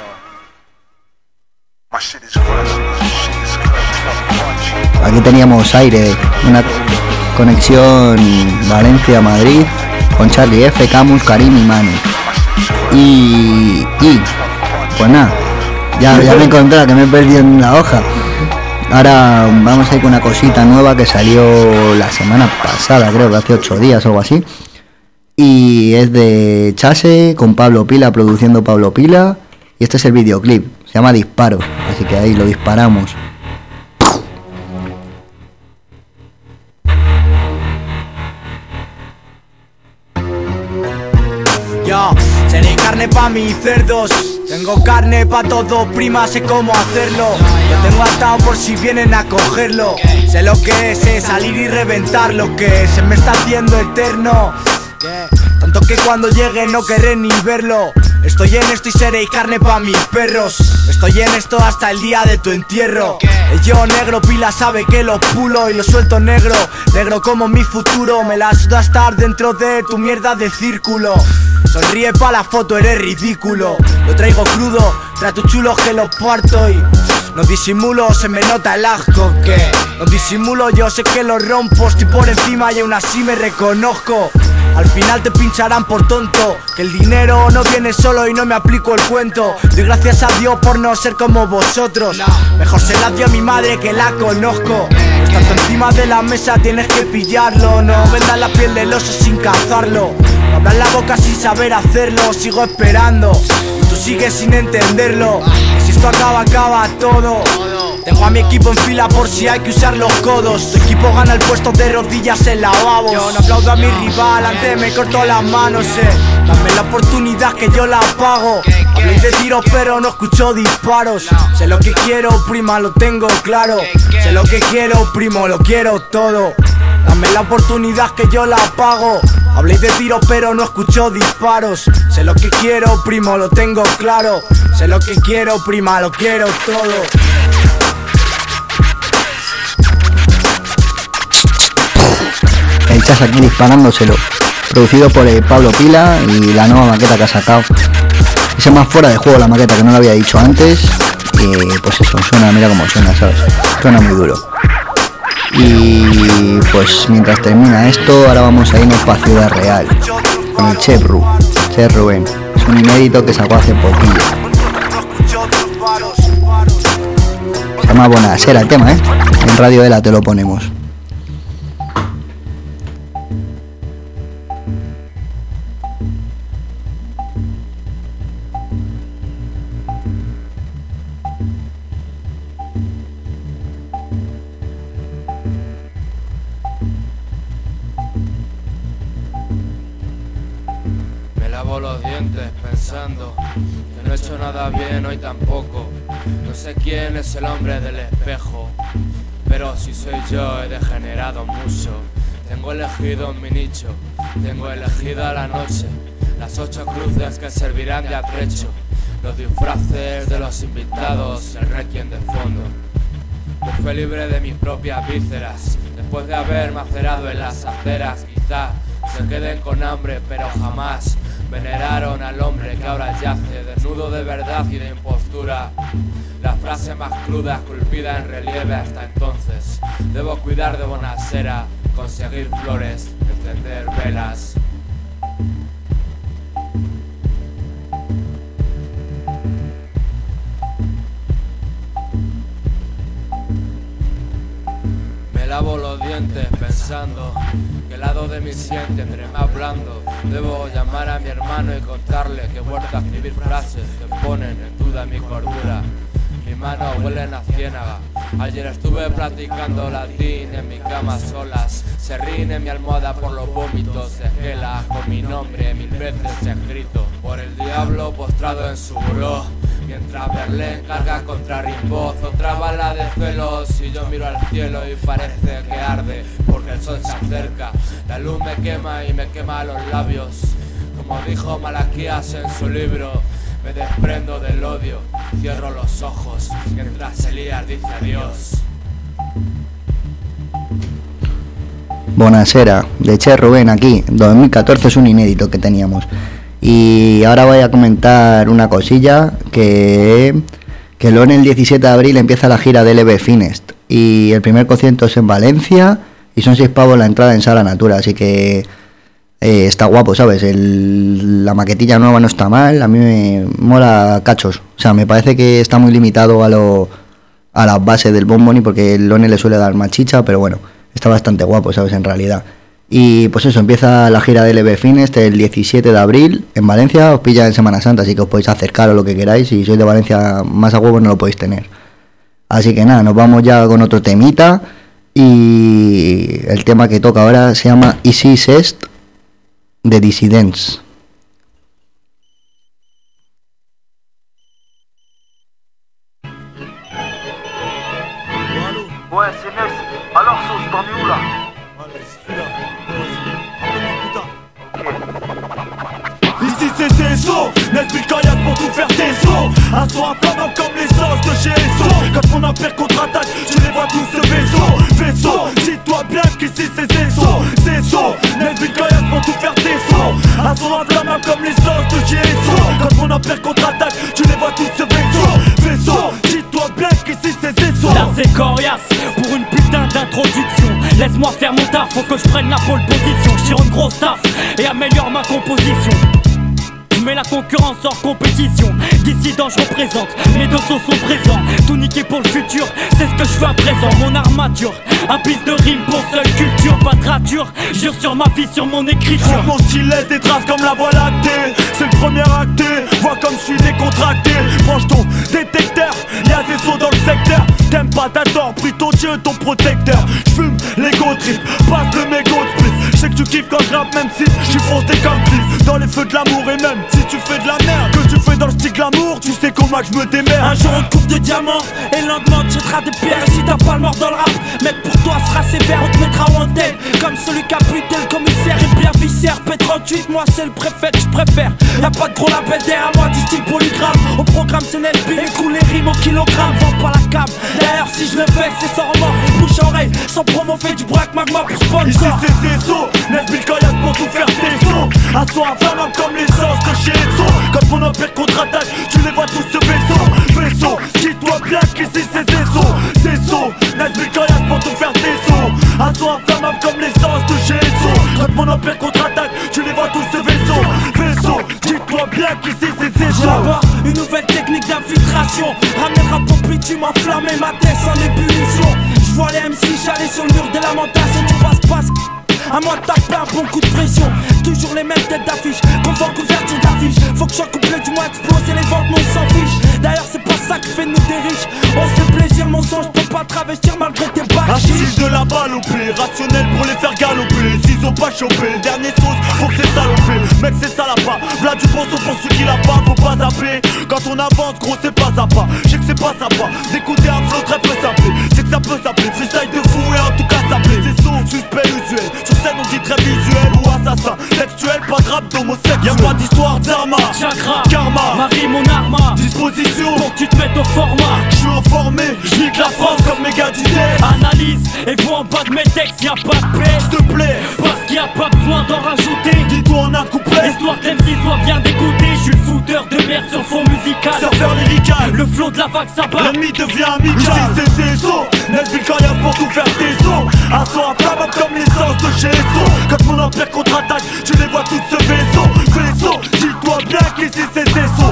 Aquí teníamos aire, una conexión Valencia-Madrid con Charlie F, Camus, Karim y Manu. Y pues nada, ya me encontré, que me he perdido en la hoja. Ahora vamos a ir con una cosita nueva que salió la semana pasada, creo que hace 8 días o algo así. Y es de Chase con Pablo Pila, produciendo Pablo Pila. Y este es el videoclip, se llama Disparo, así que ahí lo disparamos. Yo, seré carne pa' mis cerdos. Tengo carne pa' todo, prima, sé cómo hacerlo. Lo tengo atado por si vienen a cogerlo. Sé lo que es salir y reventar lo que se me está haciendo eterno. Tanto que cuando llegue no querré ni verlo. Estoy en esto y seré carne pa' mis perros. Estoy en esto hasta el día de tu entierro. Yo negro, Pila sabe que lo pulo y lo suelto negro. Negro como mi futuro, me la suda estar dentro de tu mierda de círculo. Sonríe pa' la foto, eres ridículo. Lo traigo crudo, trato chulos que lo parto y no disimulo, se me nota el asco que no disimulo, yo sé que lo rompo. Estoy por encima y aún así me reconozco. Al final te pincharán por tonto, que el dinero no viene solo y no me aplico el cuento. Doy gracias a Dios por no ser como vosotros. Mejor se la dio a mi madre que la conozco. Estando encima de la mesa tienes que pillarlo. No vendas la piel del oso sin cazarlo. No abras la boca sin saber hacerlo. Sigo esperando y tú sigues sin entenderlo. Que si esto acaba, acaba todo. Tengo a mi equipo en fila por si hay que usar los codos. Tu equipo gana el puesto de rodillas en lavabos. Yo no aplaudo a mi rival, antes me corto las manos, Dame la oportunidad que yo la pago. Hablé de tiros pero no escucho disparos. Sé lo que quiero, prima, lo tengo claro. Sé lo que quiero, primo, lo quiero todo. Dame la oportunidad que yo la pago. Hablé de tiros pero no escucho disparos. Sé lo que quiero, primo, lo tengo claro. Sé lo que quiero, prima, lo quiero todo. El Chas aquí disparándoselo. Producido por Pablo Pila y la nueva maqueta que ha sacado. Ese más fuera de juego la maqueta, que no lo había dicho antes. Y pues eso, suena, mira cómo suena, ¿sabes? Suena muy duro. Y pues mientras termina esto, ahora vamos a irnos para Ciudad Real con el Chef Rubén. Es un inédito que sacó hace poquillo. Se llama Bonasera el tema, en Radio Ela te lo ponemos. Que no he hecho nada bien hoy tampoco. No sé quién es el hombre del espejo, pero si soy yo he degenerado mucho. Tengo elegido mi nicho, tengo elegida la noche, las 8 cruces que servirán de atrecho, los disfraces de los invitados, el requiem de fondo. Me fui libre de mis propias vísceras, después de haber macerado en las aceras. Quizá se queden con hambre, pero jamás veneraron al hombre que ahora yace, desnudo de verdad y de impostura. La frase más cruda esculpida en relieve hasta entonces. Debo cuidar de Bonasera, conseguir flores, encender velas. Me lavo los dientes pensando que el lado de mi sien tendré más blando. Debo llamar a mi hermano y contarle que he vuelto a escribir frases que ponen en duda mi cordura. Mis manos huelen a ciénaga. Ayer estuve platicando latín en mi cama solas. Se ríen en mi almohada por los vómitos de Gela, con mi nombre 1000 veces escrito por el diablo postrado en su buró. Mientras Berlín carga contra Rimbaud, otra bala de celos. Y yo miro al cielo y parece que arde, porque el sol se acerca. La luz me quema y me quema los labios. Como dijo Malaquías en su libro, me desprendo del odio, cierro los ojos, mientras Elías dice adiós. Bonasera, de Che Rubén aquí, 2014 es un inédito que teníamos. Y ahora voy a comentar una cosilla, que luego el 17 de abril empieza la gira de LB Finest. Y el primer concierto es en Valencia y son 6 pavos la entrada en Sala Natura, así que está guapo, ¿sabes? La maquetilla nueva no está mal, a mí me mola cachos. O sea, me parece que está muy limitado a las bases del Bon Boni, porque el Lone le suele dar más chicha, pero bueno, está bastante guapo, ¿sabes? En realidad. Y pues eso, empieza la gira de LB Finest el 17 de abril en Valencia. Os pilla en Semana Santa, así que os podéis acercar o lo que queráis. Si sois de Valencia, más a huevo no lo podéis tener. Así que nada, nos vamos ya con otro temita. Y el tema que toca ahora se llama Easy Est de Dissidents. Ouais, c'est Ness. Alors, sauce, t'en es où là? Ici c'est CSO, Nesbill Caillasse pour tout faire tes sauts. Un son inflammable comme les sauces de chez SO. Quand mon empire contre-attaque, tu les vois tous ce vaisseau. Dis-toi bien qu'ici c'est CSO, Nesbill Caillasse pour tout faire tes sauts. Un son inflammable comme les sauces de chez SO. Quand mon empire contre-attaque, tu les vois tous ce vaisseau. Dis-toi bien qu'ici c'est CSO. Là c'est coriace pour une putain d'introduction. Laisse-moi faire mon taf, faut que je prenne la pole position. Je tire une grosse taf et améliore ma composition. Je mets la concurrence hors compétition. Dissident je représente, mes deux sauts sont présents. Tout niqué pour le futur, c'est ce que je fais à présent. Mon armature, un piste de rime pour seule culture. Pas de rature, jure sur ma vie, sur mon écriture. Mon style laisse des traces comme la voie lactée. C'est le premier acté, vois comme je suis décontracté. Branche ton détecteur, y'a des sauts dans le secteur. T'aimes pas, t'as tort, prie ton Dieu, ton protecteur. J'fume l'ego trip, passe de mes go de plus. J'sais que tu kiffes quand je rappe, même si j'suis fronté comme Cliff. Dans les feux de l'amour et même si tu fais de la merde, que tu fais dans le petit glamour, tu sais comment je me démerde. Un jour on te couvre de diamants et le lendemain tu jetteras des pierres. Si t'as pas le mort dans le rap, mec pour toi sera sévère. On te mettra wanted comme celui qui a buté le commissaire. Et bien viscère, P38, moi c'est le préfet que je préfère. Y'a pas de gros label derrière moi du style polygramme. Au programme c'est Nesby, écoule les rimes au kilogramme. Vends pas la cam, d'ailleurs si je le fais c'est sans remords. Bouche à oreille, sans promo fait du braque magma pour sponsor. Ici c'est Zezo, Nesby le Coyote pour tout faire tes sons. Un son inflammable comme l'essence de chez Esso. Quand mon empire contre-attaque, tu les vois tous ce vaisseau. Dis-toi bien qu'ici c'est Zezo, Nesby le Coyote pour tout faire tes sons. Un son inflammable comme l'essence de chez Esso. Quand mon empire contre-attaque, tu les vois tous ce vaisseau. Dis-toi bien qu'ici c'est Zezo. J'aborde une nouvelle technique d'infiltration. Ramener le rap au pli, tu m'enflammes ma tête en ébullition. J'vois les MC chialer sur le mur des lamentations. Tu passes à moi de taper un bon coup de pression. Toujours les mêmes têtes d'affiche, confort couverture d'affiche. Faut que je sois couplé du moins exploser les ventes, mais on s'en fiche. D'ailleurs c'est pas ça qui fait de nous des riches. On se fait plaisir mon son, je peux pas travestir malgré tes bacs. Un style de la balle au pied, rationnel pour les faire galoper. S'ils ont pas chopé, le dernier sauce, faut que c'est salopé. Mec c'est ça là pas, v'là du bon son pour ceux qui l'a pas, faut pas zapper. Quand on avance gros c'est pas à pas, je sais que c'est pas sympa d'écouter un flow très peu s'appeler. C'est que ça peut s'appeler, freestyle de fou et en tout cas s'appeler. C'est son suspect usuel, sur scène on dit très visuel ou assassin. Textuel, pas de rap d'homosexuel. Y'a pas d'histoire d'arma, chakra, karma, marie mon arma. Disposition, pour que tu te mettes au format. J'suis informé, j'nique la France comme mes gars du test. Analyse, et vois en bas de mes textes, y'a pas de paix. S'il te plaît, parce qu'il y a pas besoin d'en rajouter. Dis-toi en un couplet, histoire que l'MC soit bien dégoûté. J'suis le fouteur de merde sur fond musical. Surfeur lyrical, le flow de la vague s'abat. L'ennemi devient amical. Ici c'est Zezo, Nesby le Coyote pour tout faire tes sons. Un son inflammable comme l'essence de chez Esso. Quand mon empire contre-attaque, tu les vois tous ce vaisseau. Dis-toi bien qu'ici c'est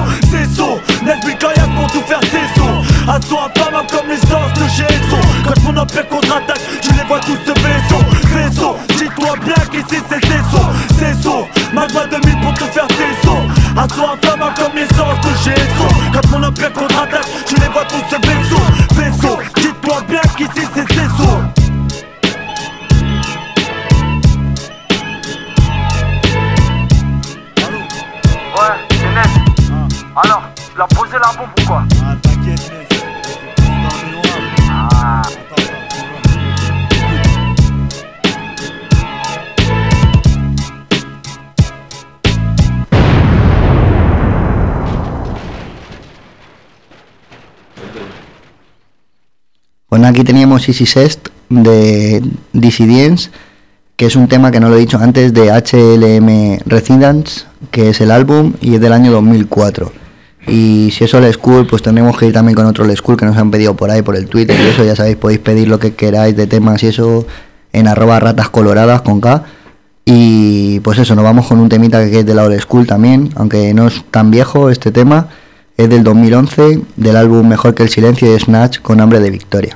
Zezo, Nesby le Coyote pour tout faire tes sons. Un son inflammable comme l'essence de chez Esso. Quand mon empire contre-attaque, tu les vois tous ce vaisseau. Dis-toi bien qu'ici c'est Zezo, Magma 2000 pour te faire tes sons. Un son inflammable comme l'essence de chez Esso. Quand mon empire contre-attaque, tu les vois tous ce vaisseau. Dis-toi bien qu'ici c'est Zezo. Ouais, c'est Nes. Alors, tu l'as posé la bombe ou quoi? Ah, t'inquiète, Nes. Ah. Bueno, aquí teníamos Easy Sest de Dissidents, que es un tema que no lo he dicho antes, de HLM Residence, que es el álbum y es del año 2004. Y si es Old School, pues tendremos que ir también con otro Old School que nos han pedido por ahí, por el Twitter y eso, ya sabéis, podéis pedir lo que queráis de temas y eso en @ratascoloradas con K. Y pues eso, nos vamos con un temita que es de la Old School también, aunque no es tan viejo este tema, es del 2011, del álbum Mejor que el silencio de Snatch, con Hambre de Victoria.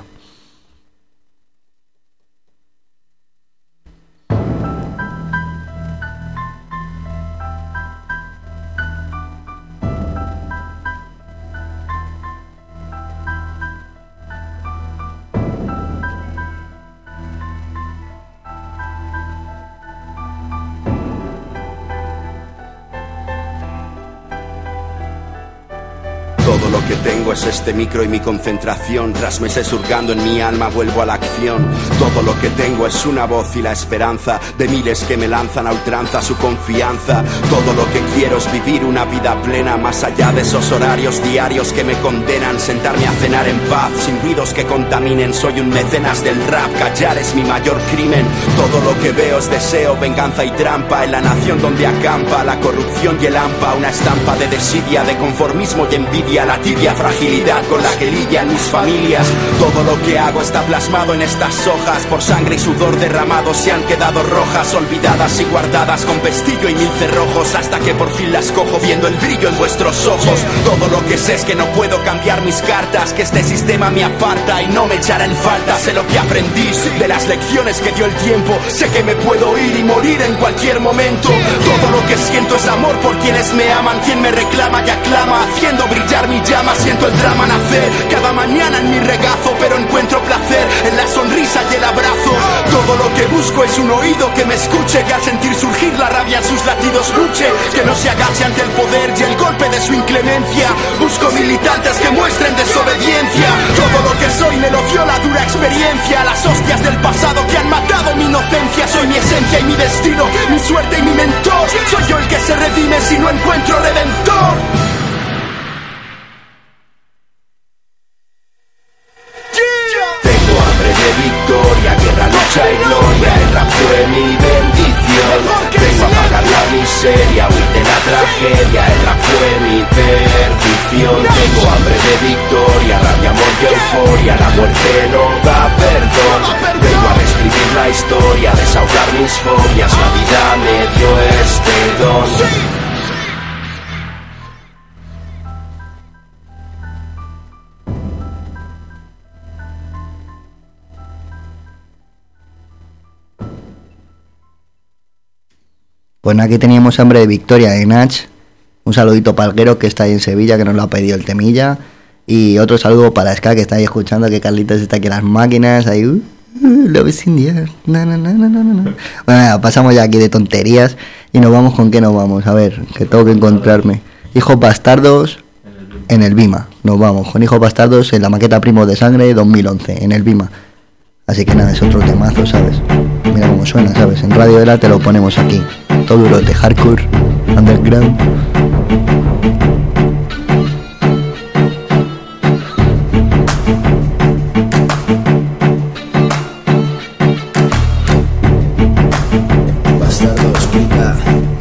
Todo lo que tengo es este micro y mi concentración. Tras meses hurgando en mi alma vuelvo a la acción. Todo lo que tengo es una voz y la esperanza de miles que me lanzan a ultranza su confianza. Todo lo que quiero es vivir una vida plena, más allá de esos horarios diarios que me condenan. Sentarme a cenar en paz, sin ruidos que contaminen. Soy un mecenas del rap, callar es mi mayor crimen. Todo lo que veo es deseo, venganza y trampa. En la nación donde acampa la corrupción y el hampa. Una estampa de desidia, de conformismo y envidia. La tibia fragilidad con la que lidian mis familias. Todo lo que hago está plasmado en estas hojas. Por sangre y sudor derramados se han quedado rojas, olvidadas y guardadas con pestillo y mil cerrojos. Hasta que por fin las cojo viendo el brillo en vuestros ojos. Todo lo que sé es que no puedo cambiar mis cartas, que este sistema me aparta y no me echará en falta. Sé lo que aprendí de las lecciones que dio el tiempo. Sé que me puedo ir y morir en cualquier momento. Todo lo que siento es amor por quienes me aman. Quien me reclama y aclama, haciendo brillar mi llama. Siento el drama nacer cada mañana en mi regazo, pero encuentro placer en la sonrisa y el abrazo. Todo lo que busco es un oído que me escuche, que al sentir surgir la rabia en sus latidos luche, que no se agache ante el poder y el golpe de su inclemencia. Busco militantes que muestren desobediencia. Todo lo que soy me lo dio la dura experiencia. Las hostias del pasado que han matado mi inocencia. Soy mi esencia y mi destino, mi suerte y mi mentor. Soy yo el que se redime si no encuentro redentor. Tengo hambre de victoria, guerra, lucha y gloria. El rap fue mi bendición. Vengo a apagar la miseria, huir de la tragedia. El rap fue mi perdición. Tengo hambre de victoria, rabia, amor y euforia. La muerte no da perdón. Vengo a reescribir la historia, desahogar mis fobias. La vida me dio este don. Pues aquí teníamos hambre de victoria de Nach. Un saludito para Alguero, que está ahí en Sevilla, que nos lo ha pedido el temilla. Y otro saludo para Ska, que está ahí escuchando, que Carlitos está aquí en las máquinas. Ahí, Love is in the air. Bueno, nada, pasamos ya aquí de tonterías. Y nos vamos con qué nos vamos. A ver, que tengo que encontrarme. Hijos Bastardos en el Bima. Nos vamos con Hijos Bastardos en la maqueta Primos de Sangre 2011, en el Bima. Así que nada, es otro temazo, ¿sabes? Mira cómo suena, ¿sabes? En Radio Ela te lo ponemos aquí. Todo duro de hardcore, underground. Bastardos, pica.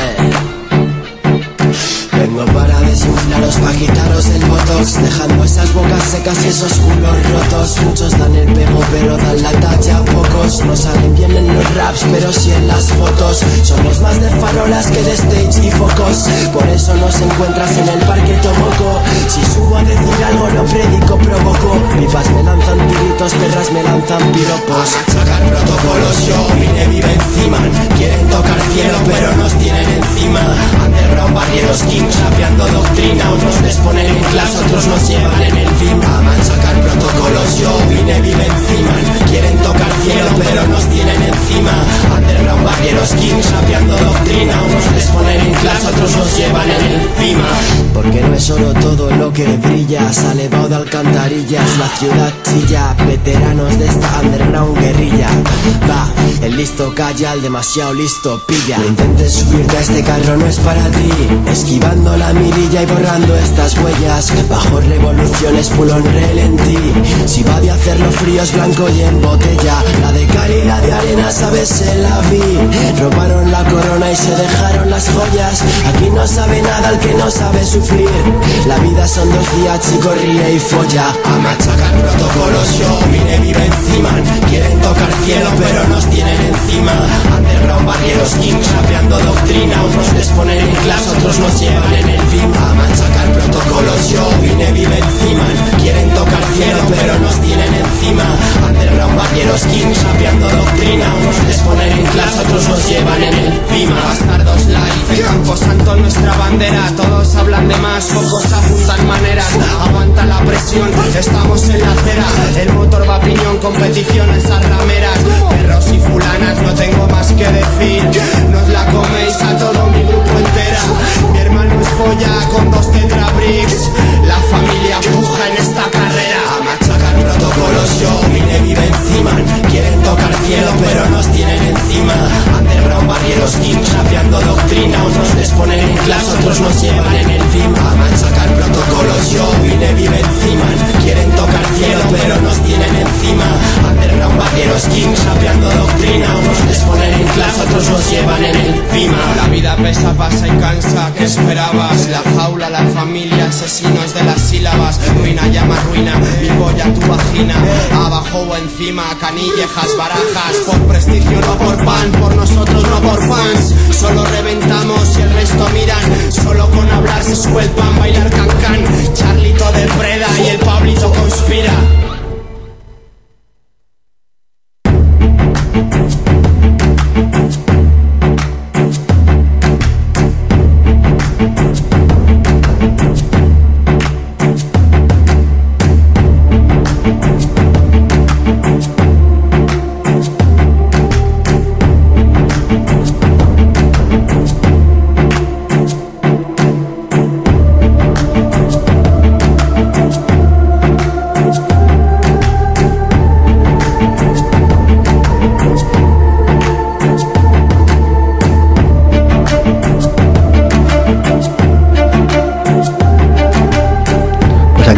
Vengo para desinflaros, pa' quitaros el botox, dejando esas bocas secas y esos culos rotos. Muchos dan el pego pero dan la talla a pocos. No salen bien en los raps pero sí en las fotos. Somos más de farolas que de stage y focos. Por eso nos encuentras en el parque Tomoko. Si subo a decir algo no predico, provoco. Pipas me lanzan tiritos, perras me lanzan piropos. A machacar protocolos, yo vine vive encima. Quieren tocar cielo pero nos tienen encima. Underground, barrieros, kings, rapeando doctrina. Unos les ponen en clase, otros nos llevan en el BIM. A machacar protocolos, yo vine vive encima. Quieren tocar cielo pero nos tienen encima. Underground, barrieros, kings, rapeando doctrina. Unos les ponen en clase, otros nos llevan en el BIM. Porque no es oro todo lo que brilla. Sale Bau de alcantarillas, la ciudad chilla. Veteranos de esta underground guerrilla. Va, el listo calla, el demasiado listo pilla. No intentes subirte a este carro, no es para ti. Esquivando la mirilla y borrando estas huellas. Bajo revoluciones, pulón relentí. Si va de hacerlo frío es blanco y en botella. La de cal y la de arena, sabes, se la vi. Robaron la corona y se dejaron las joyas. Aquí no sabe nada el que no sabe sufrir. La vida son 2 días, chico, ríe y folla. A machacar protocolos, yo vine vive encima. Quieren tocar cielo pero nos tienen encima. Underground, barrieros, kings, rapeando doctrina. Unos les ponen en clase, otros nos llevan en el BIM. A machacar protocolos, yo vine vive encima. Quieren tocar cielo pero nos tienen encima. Underground, barrieros, kings, rapeando doctrina. Unos les ponen en clase, otros nos llevan en el BIM. Bastardos life, el campo santo nuestra bandera. Todos hablan de más, pocos apuntan maneras. Aguanta la presión, estamos en la acera. El motor va a piñón, competiciones a rameras. Perros y fulanas, no tengo más que decir. Nos la coméis a todo mi grupo entera. Mi hermano es folla con 2 tetrabricks. La familia puja en esta carrera. A machacar protocolos, yo vine vive encima. Quieren tocar cielo pero nos tienen encima. Underground, barrieros, kings, rapeando doctrina. Unos les ponen en clase, otros nos llevan en el BIM. A machacar protocolos, yo vine vive encima. Quieren tocar cielo pero nos tienen encima. Underground, barrieros, kings, rapeando doctrina. Unos les ponen en clase, otros nos llevan en el BIM. La vida pesa, pasa y cansa, ¿qué esperabas? La jaula, la familia, asesinos de las sílabas. Ruina llama ruina, mi polla tu vagina. Abajo o encima, canillejas, barajas. Por prestigio, no por pan, por nosotros, no por fans. Solo reventamos y el resto miran. Solo con hablar se sube el pan, bailar cancán. Charlito depreda y el Pablito conspira.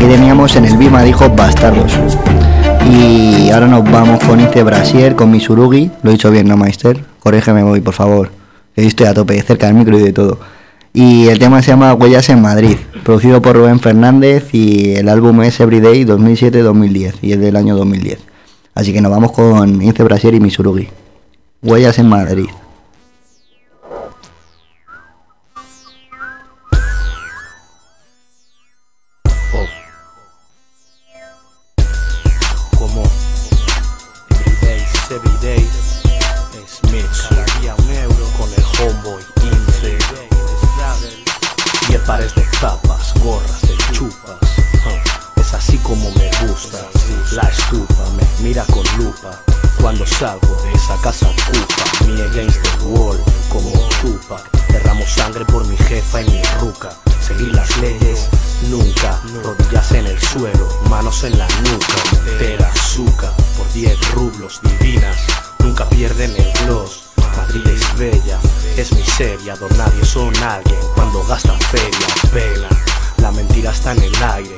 aquí teníamos En el Bima dijo Bastardos. Y ahora nos vamos con Ince Brasier, con Misurugi. Lo he dicho bien, ¿no, Meister? Corrígeme, voy, por favor. Que estoy a tope, cerca del micro y de todo. Y el tema se llama Huellas en Madrid, producido por Rubén Fernández, y el álbum es Everyday 2007-2010 y es del año 2010. Así que nos vamos con Ince Brasier y Misurugi. Huellas en Madrid. Pares de zapas, gorras de chupas. Es así como me gusta. La estufa me mira con lupa. Cuando salgo de esa casa ocupa. Me against the wall como Tupac. Derramo sangre por mi jefa y mi ruca. Seguir las leyes nunca. Rodillas en el suelo, manos en la nuca. Entera azúcar por 10 rublos divinas. Nunca pierden el gloss. Madrid es bella, es miseria, don nadie son alguien cuando gastan feria, pena. La mentira está en el aire,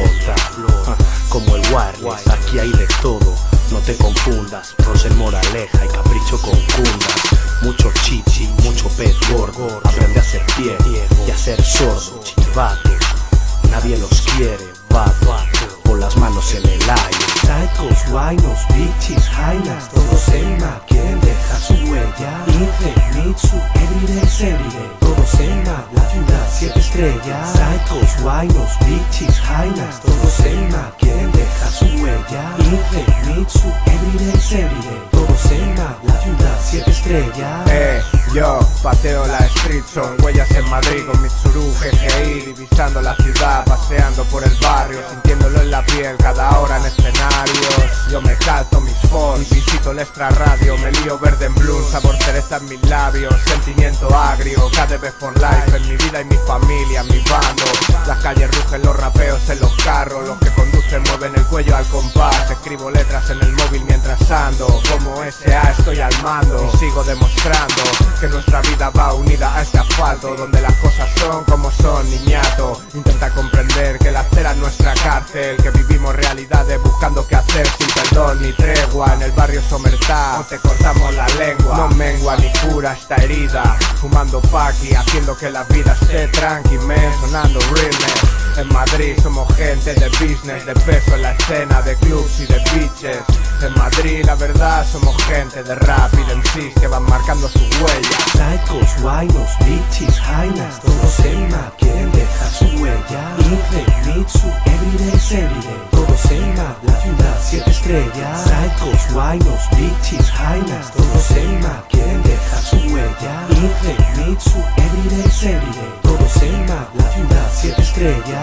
flota, como el wireless, aquí hay de todo, no te confundas. Roser moraleja y capricho con cundas. Mucho chichi, mucho pez gordo, aprende a ser pie y a ser sordo, chivatos. Nadie los quiere, vato, con las manos en el aire. Psychos, guainos, bichis, jainas, todos en map quieren dejar su huella. Ince, Mitsu, everyday es everyday, todos en map, la ciudad 7 estrellas. Psychos, guainos, bichis, jainas, todos en map quieren dejar su huella. Ince, Mitsu, everyday es everyday, todos en map, la ciudad 7 estrellas. Yo pateo la street, son huellas en Madrid con Mitsuru, GGI, divisando la ciudad, paseando por el barrio, sintiéndolo en la piel cada hora en escenarios. Yo me calzo mis foils y visito el extra radio, me lío verde en blue, sabor cereza en mis labios, sentimiento agrio, KDB for life en mi vida y mi familia, mi bando. Las calles rugen, los rapeos en los carros, los que conducen mueven el cuello al compás. Escribo letras en el móvil mientras ando, como SA estoy al mando y sigo demostrando que nuestra vida va unida a este asfalto, donde las cosas son como son, niñato. Intenta comprender que la acera es nuestra cárcel, que vivimos realidades buscando qué hacer sin perdón ni tregua. En el barrio Somertá no te cortamos la lengua, no mengua ni cura esta herida. Fumando paqui, haciendo que la vida esté tranqui, men, sonando realness. En Madrid somos gente de business, de peso en la escena, de clubs y de bitches. En Madrid la verdad somos gente de rap y de MCs que van marcando su huella. Psychos, guainos, bichis, jainas, todos en map quieren dejar su huella. Ince, Mitsu, everyday es everyday, todos en map, la ciudad 7 estrellas. Psychos, guainos, bichis, jainas, todos en map quieren dejar su huella. Ince, Mitsu, everyday es everyday, todos en map, la ciudad 7 estrellas.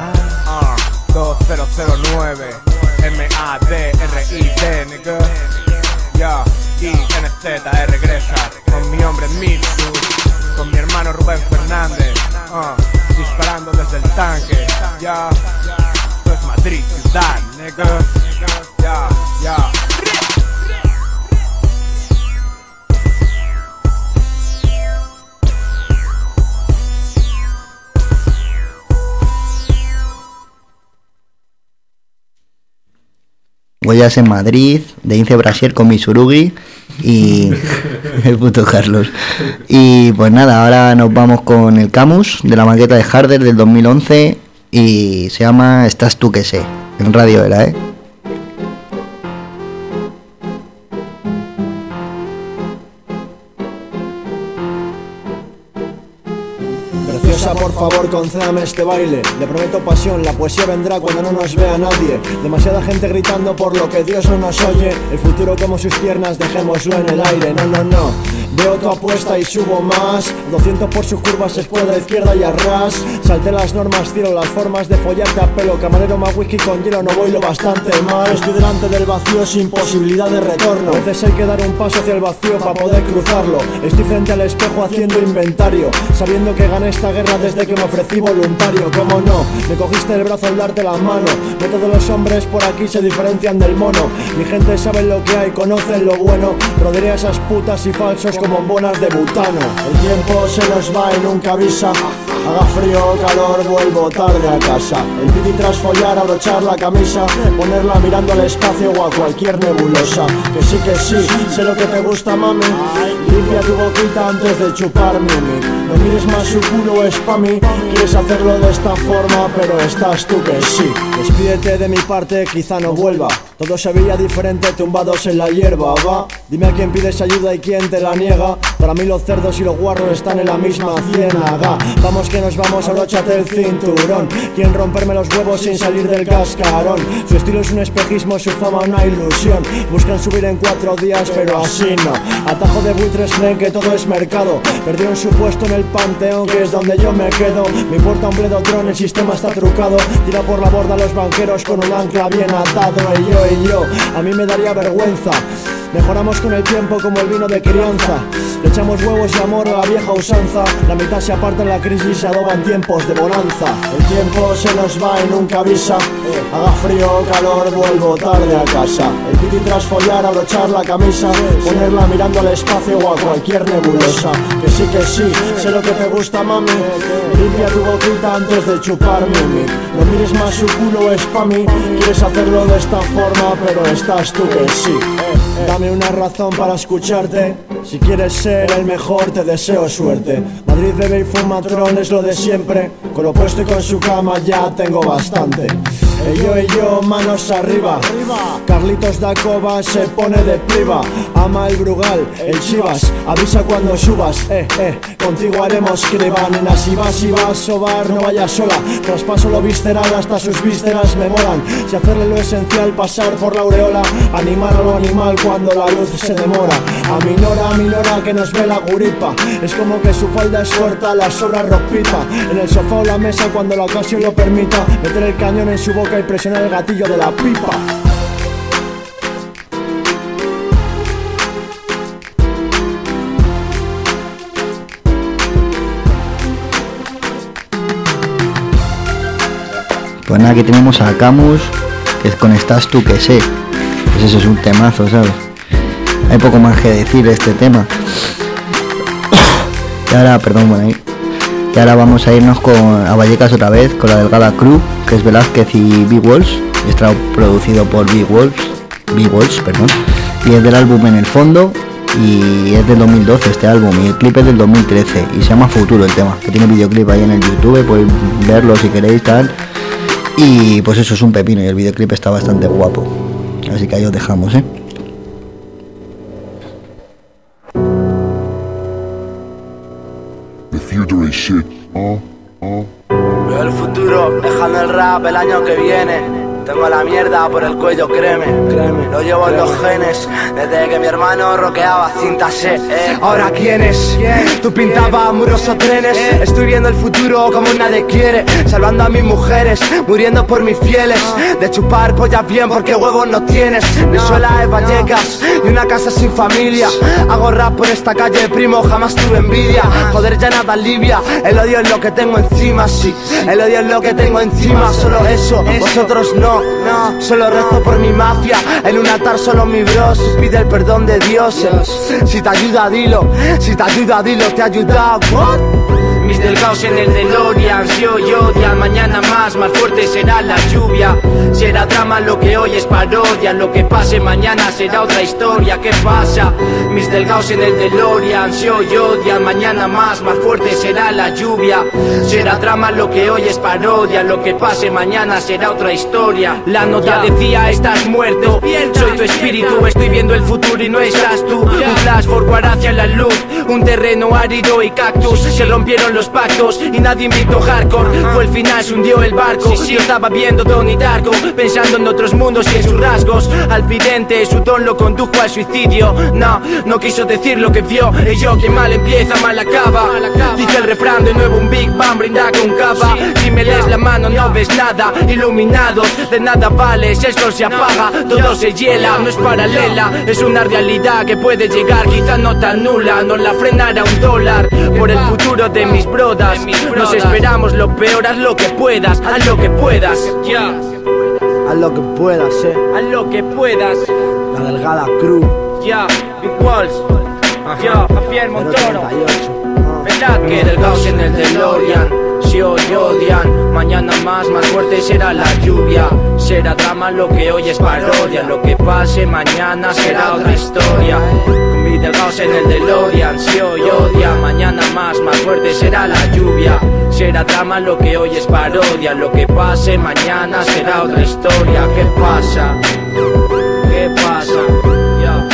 2009 MADRID, nigga. Ya, INZ regresa con mi hombre Mitsu, con mi hermano Rubén Fernández, disparando desde el tanque. Ya, esto es Madrid ciudad, nigga. Ya, ya. Huellas en Madrid, de Ince Brasier con Misurugi y el puto Carlos. Y pues nada, ahora nos vamos con el Camus de la maqueta de Harder del 2011 y se llama Estás tú que sé, en radio era, Por favor, concédame este baile. Le prometo pasión, la poesía vendrá cuando no nos vea nadie. Demasiada gente gritando por lo que Dios no nos oye. El futuro como sus piernas, dejémoslo en el aire. No, no, no. Veo tu apuesta y subo más. 200 por sus curvas, escuadra izquierda y arras. Salté las normas, tiro las formas de follarte a pelo. Camarero más whisky con hielo, no voy lo bastante mal. Estoy delante del vacío sin posibilidad de retorno. A veces hay que dar un paso hacia el vacío para poder cruzarlo. Estoy frente al espejo haciendo inventario, sabiendo que gané esta guerra desde que me ofrecí voluntario. Cómo no, me cogiste el brazo al darte la mano. No todos los hombres por aquí se diferencian del mono. Mi gente sabe lo que hay, conocen lo bueno. Rodearé a esas putas y falsos como bombas de butano. El tiempo se nos va y nunca avisa. Haga frío o calor, vuelvo tarde a casa. El piti tras follar, abrochar la camisa, ponerla mirando al espacio o a cualquier nebulosa. Que sí, sé lo que te gusta, mami. Limpia tu boquita antes de chupar mi mic. No mires más su culo, es pa' mí. Quieres hacerlo de esta forma, pero estás tú que sí. Despídete de mi parte, quizá no vuelva. Todo se veía diferente tumbados en la hierba, va. Dime a quién pides ayuda y quién te la niega. Para mí los cerdos y los guarros están en la misma ciénaga. Vamos que nos vamos, abróchate el cinturón. Quieren romperme los huevos sin salir del cascarón. Su estilo es un espejismo, su fama una ilusión. Buscan subir en 4 días, pero así no. Atajo de buitres creen que todo es mercado. Perdieron su puesto en el panteón, que es donde yo me quedo. Me importa un pledotron, el sistema está trucado. Tira por la borda a los banqueros con un ancla bien atado. Y yo, a mí me daría vergüenza. Mejoramos con el tiempo como el vino de crianza. Le echamos huevos y amor a la vieja usanza. La mitad se aparta en la crisis y se adoban tiempos de bonanza. El tiempo se nos va y nunca avisa. Haga frío o calor, vuelvo tarde a casa. El piti tras follar, abrochar la camisa, ponerla mirando al espacio o a cualquier nebulosa. Que sí, sé lo que te gusta, mami. Limpia tu boquita antes de chupar mi mic. No mires más su culo, es pa' mí. Quieres hacerlo de esta forma, pero estás tú que sí. Dame una razón para escucharte. Si quieres ser el mejor, te deseo suerte. Madrid bebe y fuma tron, es lo de siempre. Con lo puesto y con su cama ya tengo bastante. Yo, manos arriba. Carlitos da Cova se pone de priva. Ama el Brugal, el Chivas. Avisa cuando subas, contigo haremos criba. Nena, si vas, sobar, no vayas sola. Traspaso lo visceral, hasta sus vísceras me molan. Si hacerle lo esencial, pasar por la aureola. Animar a lo animal cuando la luz se demora. A mi nora que nos ve la guripa. Es como que su falda es corta, la sobra ropita. En el sofá o la mesa cuando la ocasión lo permita. Meter el cañón en su boca y presionar el gatillo de la pipa. Pues nada, aquí tenemos a Camus, que es con Estás tú que sé. Pues eso es un temazo, ¿sabes? Hay poco más que decir de este tema. Y ahora, y ahora vamos a irnos a Vallecas otra vez, con la Delgada Crew, que es Velázquez y Big Wolves. Está producido por Big Wolves, y es del álbum En el Fondo, y es del 2012 este álbum, y el clip es del 2013, y se llama Futuro el tema, que tiene videoclip ahí en el YouTube, podéis verlo si queréis, tal. Y pues eso es un pepino, y el videoclip está bastante guapo, así que ahí os dejamos, The future is shit. Veo el futuro, dejando el rap el año que viene. Tengo la mierda por el cuello, créeme. Lo llevo en los genes, desde que mi hermano roqueaba cintas, Ahora ¿quién es? Tú pintabas muros o trenes. Estoy viendo el futuro como nadie quiere. Salvando a mis mujeres, muriendo por mis fieles. De chupar pollas bien porque huevos no tienes. Mi suela es Vallecas y una casa sin familia. Hago rap por esta calle, primo, jamás tuve envidia. Joder, ya nada alivia. El odio es lo que tengo encima, sí. El odio es lo que tengo encima, solo eso, vosotros no. Solo rezo por mi mafia. En un altar solo mi bros. Pide el perdón de dioses. Si te ayuda, dilo. Si te ayuda, dilo. ¿Te ha ayudado? ¿What? Mis delgados en el DeLorean, si hoy odian, mañana más fuerte será la lluvia. Será drama lo que hoy es parodia, lo que pase mañana será otra historia. ¿Qué pasa? Mis delgados en el DeLorean, si hoy odian, mañana más fuerte será la lluvia. Será drama lo que hoy es parodia, lo que pase mañana será otra historia. La nota decía estás muerto, soy tu espíritu, estoy viendo el futuro y no estás tú. Un flash forward hacia la luz, un terreno árido y cactus. Se rompieron los pactos y nadie invitó hardcore. Fue el final, se hundió el barco. Yo estaba viendo Donnie Darko, pensando en otros mundos y en sus rasgos. Al vidente, su don lo condujo al suicidio. No quiso decir lo que vio. Y yo, que mal empieza, mal acaba. Dice el refrán, de nuevo un Big Bang, brinda con cava. Si me lees la mano no ves nada. Iluminados, de nada vale. Si el sol se apaga, todo se hiela. No es paralela, es una realidad que puede llegar, quizá no tan nula. No la frenará $1 por el futuro de mis brodas. Nos esperamos lo peor, haz lo que puedas, haz lo que puedas. Haz lo que puedas, haz lo que puedas. La Delgada Crew. Big Walls. Javier Montoro. Velázquez. Delgados en el DeLorean. si hoy odian, mañana más fuerte será la lluvia. Será drama lo que hoy es parodia, lo que pase mañana será otra historia. Con mis delgados en el DeLorean, si hoy odian, mañana más fuerte será la lluvia. Será drama lo que hoy es parodia, lo que pase mañana será otra historia. ¿Qué pasa? ¿Qué pasa? Ya.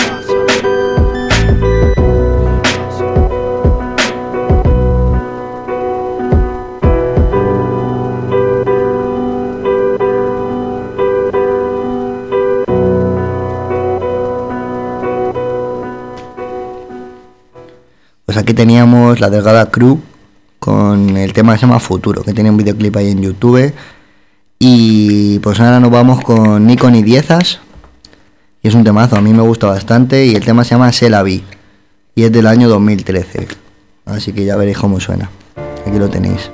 Pues aquí teníamos La Delgada Crew con el tema que se llama Futuro, que tiene un videoclip ahí en YouTube. Y pues ahora nos vamos con Nikon y Diezas, y es un temazo, a mí me gusta bastante, y el tema se llama C'est la vie, y es del año 2013, así que ya veréis cómo suena. Aquí lo tenéis.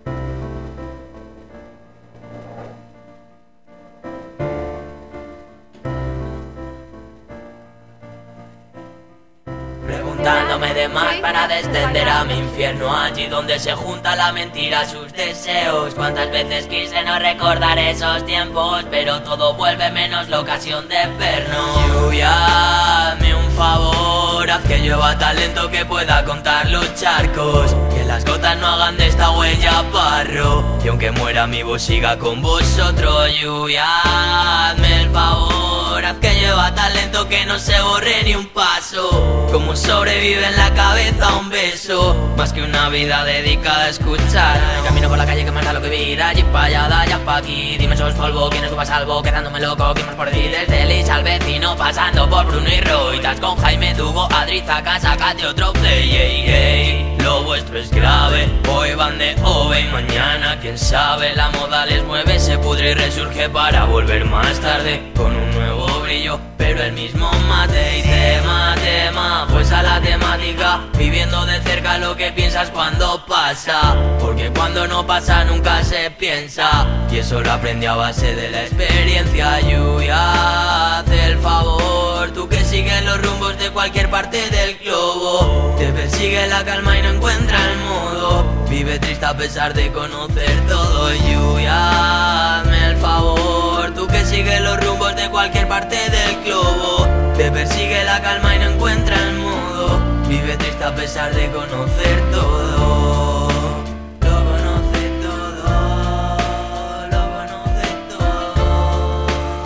Preguntándome de más para descender a mi infierno, allí donde se junta la mentira, sus deseos. Cuántas veces quise no recordar esos tiempos, pero todo vuelve menos la ocasión de vernos. Lluvia, hazme un favor, haz que llueva talento que pueda contar los charcos, que las gotas no hagan de esta huella barro, y aunque muera mi voz siga con vosotros. Lluvia, hazme el favor, haz que llueva talento que no se borre ni un paso, como sobrevive en la cabeza un beso, más que una vida dedicada a escuchar. Camino por la calle que más da lo que vi, de allí pa' allá, de allá pa' aquí. Dime sos polvo, quién estuvo a salvo, quedándome loco, quién más por decir. Desde Liz al vecino, pasando por Bruno y Roitas, con Jaime Dugo, Adrizaca, sácate otro play, hey, hey. Lo vuestro es grave, hoy van de ove y mañana quién sabe. La moda les mueve, se pudre y resurge para volver más tarde con un nuevo brillo, pero el mismo mate. Y tema, pues a la temática, viviendo de cerca lo que piensas cuando pasa, porque cuando no pasa nunca se piensa, y eso lo aprendí a base de la experiencia. Lluvia, haz el favor, tú que sigues los rumbos de cualquier parte del globo, te persigue la calma y no encuentra el modo, vive triste a pesar de conocer todo. Lluvia, hazme el favor, tú que sigues los rumbos de cualquier parte del globo, te persigue la calma y no encuentra el modo, vive triste a pesar de conocer todo. Lo conoce todo, lo conoce todo.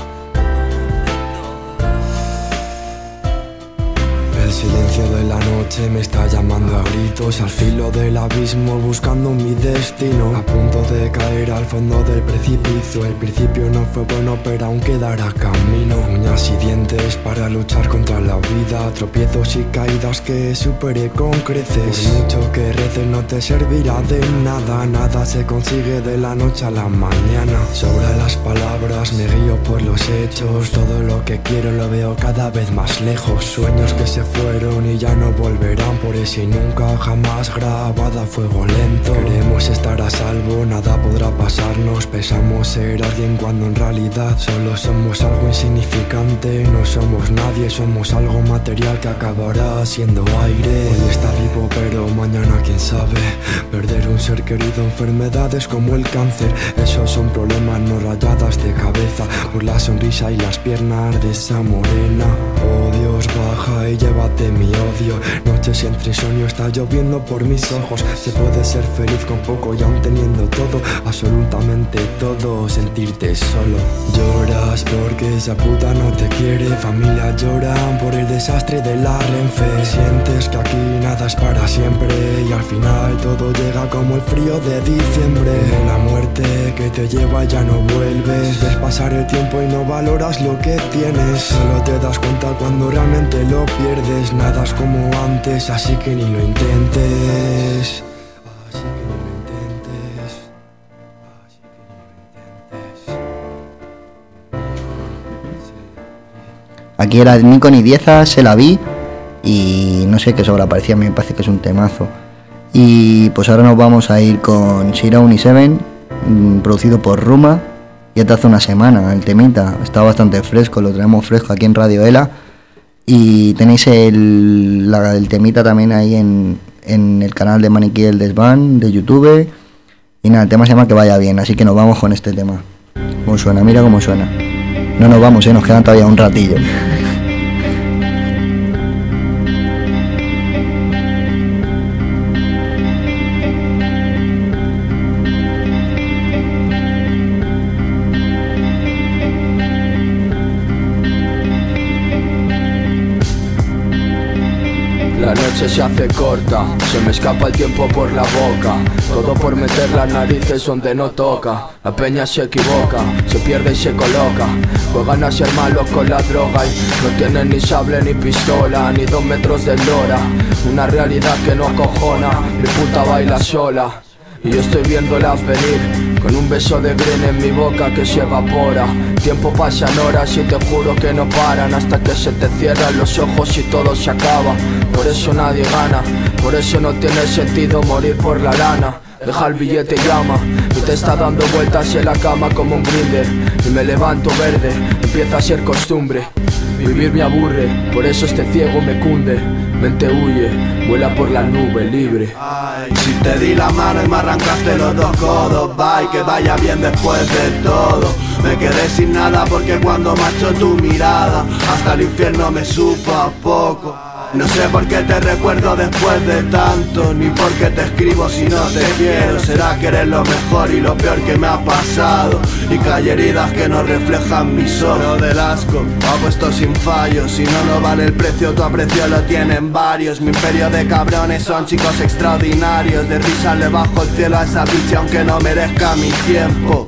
El silencio de la noche me está llamando a gritos, al filo del abismo buscando mi destino, a punto de caer al fondo del precipicio. El principio no fue bueno pero aún quedará camino, uñas y dientes para luchar contra la vida, tropiezos y caídas que superé con creces. Por mucho que reces no te servirá de nada, nada se consigue de la noche a la mañana. Sobre las palabras me guío por los hechos, todo lo que quiero lo veo cada vez más lejos, sueños que se fueron y ya no volverán, por eso y nunca jamás grabada a fuego lento. Queremos estar a salvo, nada podrá pasarnos, pensamos ser alguien cuando en realidad solo somos algo insignificante. No somos nadie, somos algo material que acabará siendo aire. Hoy está vivo pero mañana quién sabe, perder un ser querido, enfermedades como el cáncer, esos son problemas, no rayadas de cabeza, por la sonrisa y las piernas de esa morena. Oh Dios, baja y llévate mi odio, noches entre insomnio, está lloviendo por mis ojos. Se puede ser feliz con poco y aún teniendo todo, absolutamente todo, sentirte solo. Lloras porque esa puta no te quiere, familia lloran por el desastre de la Renfe. Sientes que aquí nada es para siempre y al final todo llega como el frío de diciembre. La muerte que te lleva ya no vuelves, ves pasar el tiempo y no valoras lo que tienes, solo te das cuenta cuando realmente lo pierdes. Nada es como antes, así que ni lo intentes. Aquí era Nikon y Diezas, Se la vi, y no sé qué sobreaparecía, me parece que es un temazo. Y pues ahora nos vamos a ir con Shirauni 7, producido por Ruma, ya te hace una semana el temita, está bastante fresco, lo traemos fresco aquí en Radio Ela. Y tenéis el temita también ahí en el canal de Maniquí el Desván de YouTube. Y nada, el tema se llama Que vaya bien, así que nos vamos con este tema. ¿Cómo suena? Mira cómo suena. No nos vamos, nos quedan todavía un ratillo. La noche se hace corta, se me escapa el tiempo por la boca. Todo por meter las narices donde no toca. La peña se equivoca, se pierde y se coloca. Juegan a ser malos con la droga y no tienen ni sable ni pistola, ni 2 metros de lora. Una realidad que no acojona, mi puta baila sola. Y yo estoy viéndolas venir, con un beso de green en mi boca que se evapora. Tiempo pasan horas y te juro que no paran, hasta que se te cierran los ojos y todo se acaba. Por eso nadie gana, por eso no tiene sentido morir por la lana. Deja el billete y llama, y te está dando vueltas en la cama como un grinder. Y me levanto verde, empieza a ser costumbre. Vivir me aburre, por eso este ciego me cunde. Mente huye, vuela por la nube libre. Ay, si te di la mano y me arrancaste los 2 codos, bye, que vaya bien después de todo. Me quedé sin nada porque cuando marchó tu mirada, hasta el infierno me supo a poco. No sé por qué te recuerdo después de tanto, ni por qué te escribo si no te quiero. Será que eres lo mejor y lo peor que me ha pasado, y que hay heridas que no reflejan mis ojos. Del asco, hago esto sin fallos. Si no vale el precio, tu aprecio lo tienen varios. Mi imperio de cabrones son chicos extraordinarios. De risa le bajo el cielo a esa bicha aunque no merezca mi tiempo.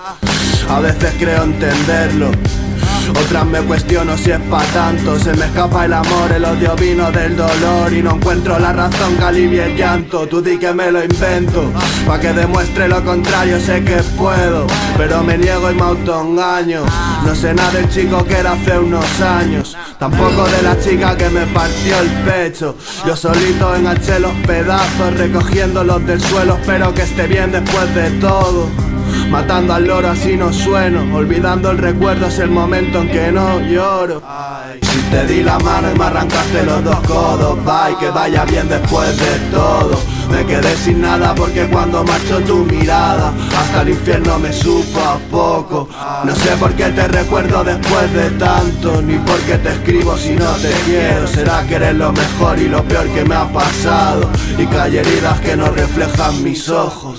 A veces creo entenderlo, otras me cuestiono si es pa' tanto. Se me escapa el amor, el odio vino del dolor, y no encuentro la razón que alivie el llanto. Tú di que me lo invento, pa' que demuestre lo contrario. Sé que puedo, pero me niego y me autoengaño. No sé nada del chico que era hace unos años, tampoco de la chica que me partió el pecho. Yo solito enganché los pedazos, recogiéndolos del suelo. Espero que esté bien después de todo. Matando al loro así no sueno, olvidando el recuerdo es el momento en que no lloro. Ay, si te di la mano y me arrancaste los 2 codos, bye, que vaya bien después de todo. Me quedé sin nada porque cuando marchó tu mirada, hasta el infierno me supo a poco. No sé por qué te recuerdo después de tanto, ni por qué te escribo si no te quiero. Será que eres lo mejor y lo peor que me ha pasado, y que hay heridas que no reflejan mis ojos.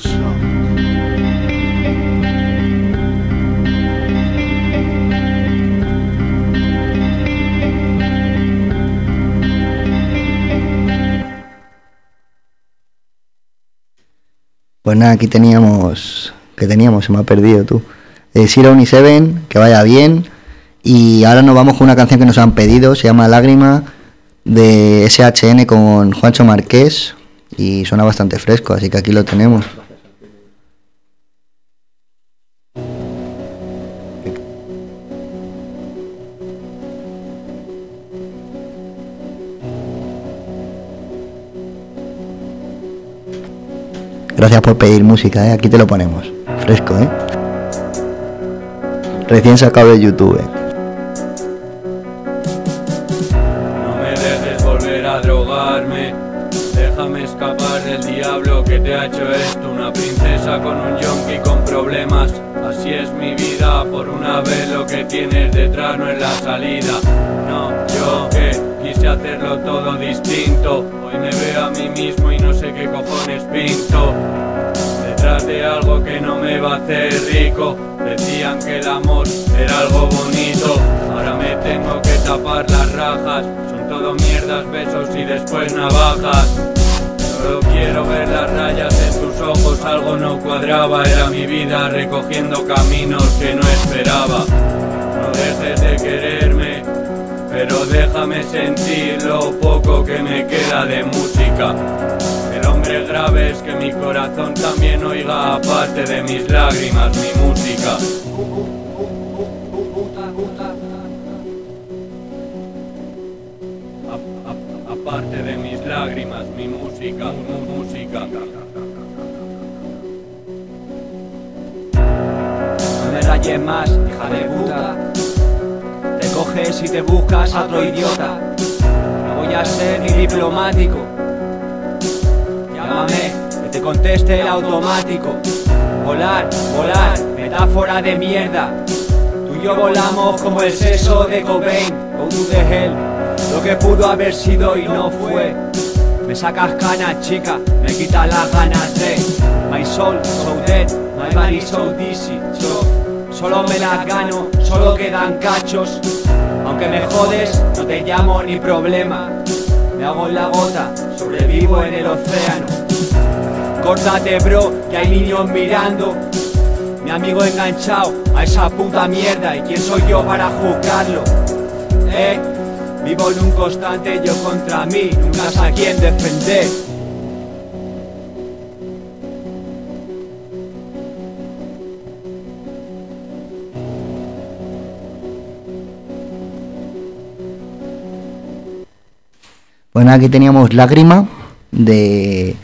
Pues nada, aquí teníamos... ¿Qué teníamos? Se me ha perdido tú. Zero Uni Seven, que vaya bien. Y ahora nos vamos con una canción que nos han pedido, se llama Lágrima, de SHN con Juancho Marqués. Y suena bastante fresco, así que aquí lo tenemos. Gracias por pedir música, aquí te lo ponemos. Fresco, recién sacado de YouTube. No me dejes volver a drogarme, déjame escapar del diablo que te ha hecho esto. Una princesa con un yonki con problemas, así es mi vida. Por una vez lo que tienes detrás no es la salida. No, yo que quise hacerlo todo distinto. Hoy me veo a mí mismo y no sé qué cojones pinto. Detrás de algo que no me va a hacer rico. Decían que el amor era algo bonito. Ahora me tengo que tapar las rajas. Son todo mierdas, besos y después navajas. Solo quiero ver las rayas en tus ojos. Algo no cuadraba, era mi vida recogiendo caminos que no esperaba. No dejes de quererme, pero déjame sentir lo poco que me queda de música. El hombre grave es que mi corazón también oiga, aparte de mis lágrimas, mi música. Aparte de mis lágrimas, mi música, música. No me rayes más, hija de puta. Te coges y te buscas a otro idiota. No voy a ser ni diplomático. Llámame, que te conteste el automático. Volar, volar, metáfora de mierda. Tú y yo volamos como el seso de Cobain. Go to the hell. Lo que pudo haber sido y no fue. Me sacas canas, chica, me quitas las ganas de my soul so dead, my body so dizzy. Solo me las gano, solo quedan cachos. Aunque me jodes, no te llamo ni problema. Me hago en la gota, sobrevivo en el océano. Córtate, bro, que hay niños mirando. Mi amigo enganchado a esa puta mierda. ¿Y quién soy yo para juzgarlo? Vivo en un constante yo contra mí, nunca sé a quién defender. Bueno, aquí teníamos Lágrima de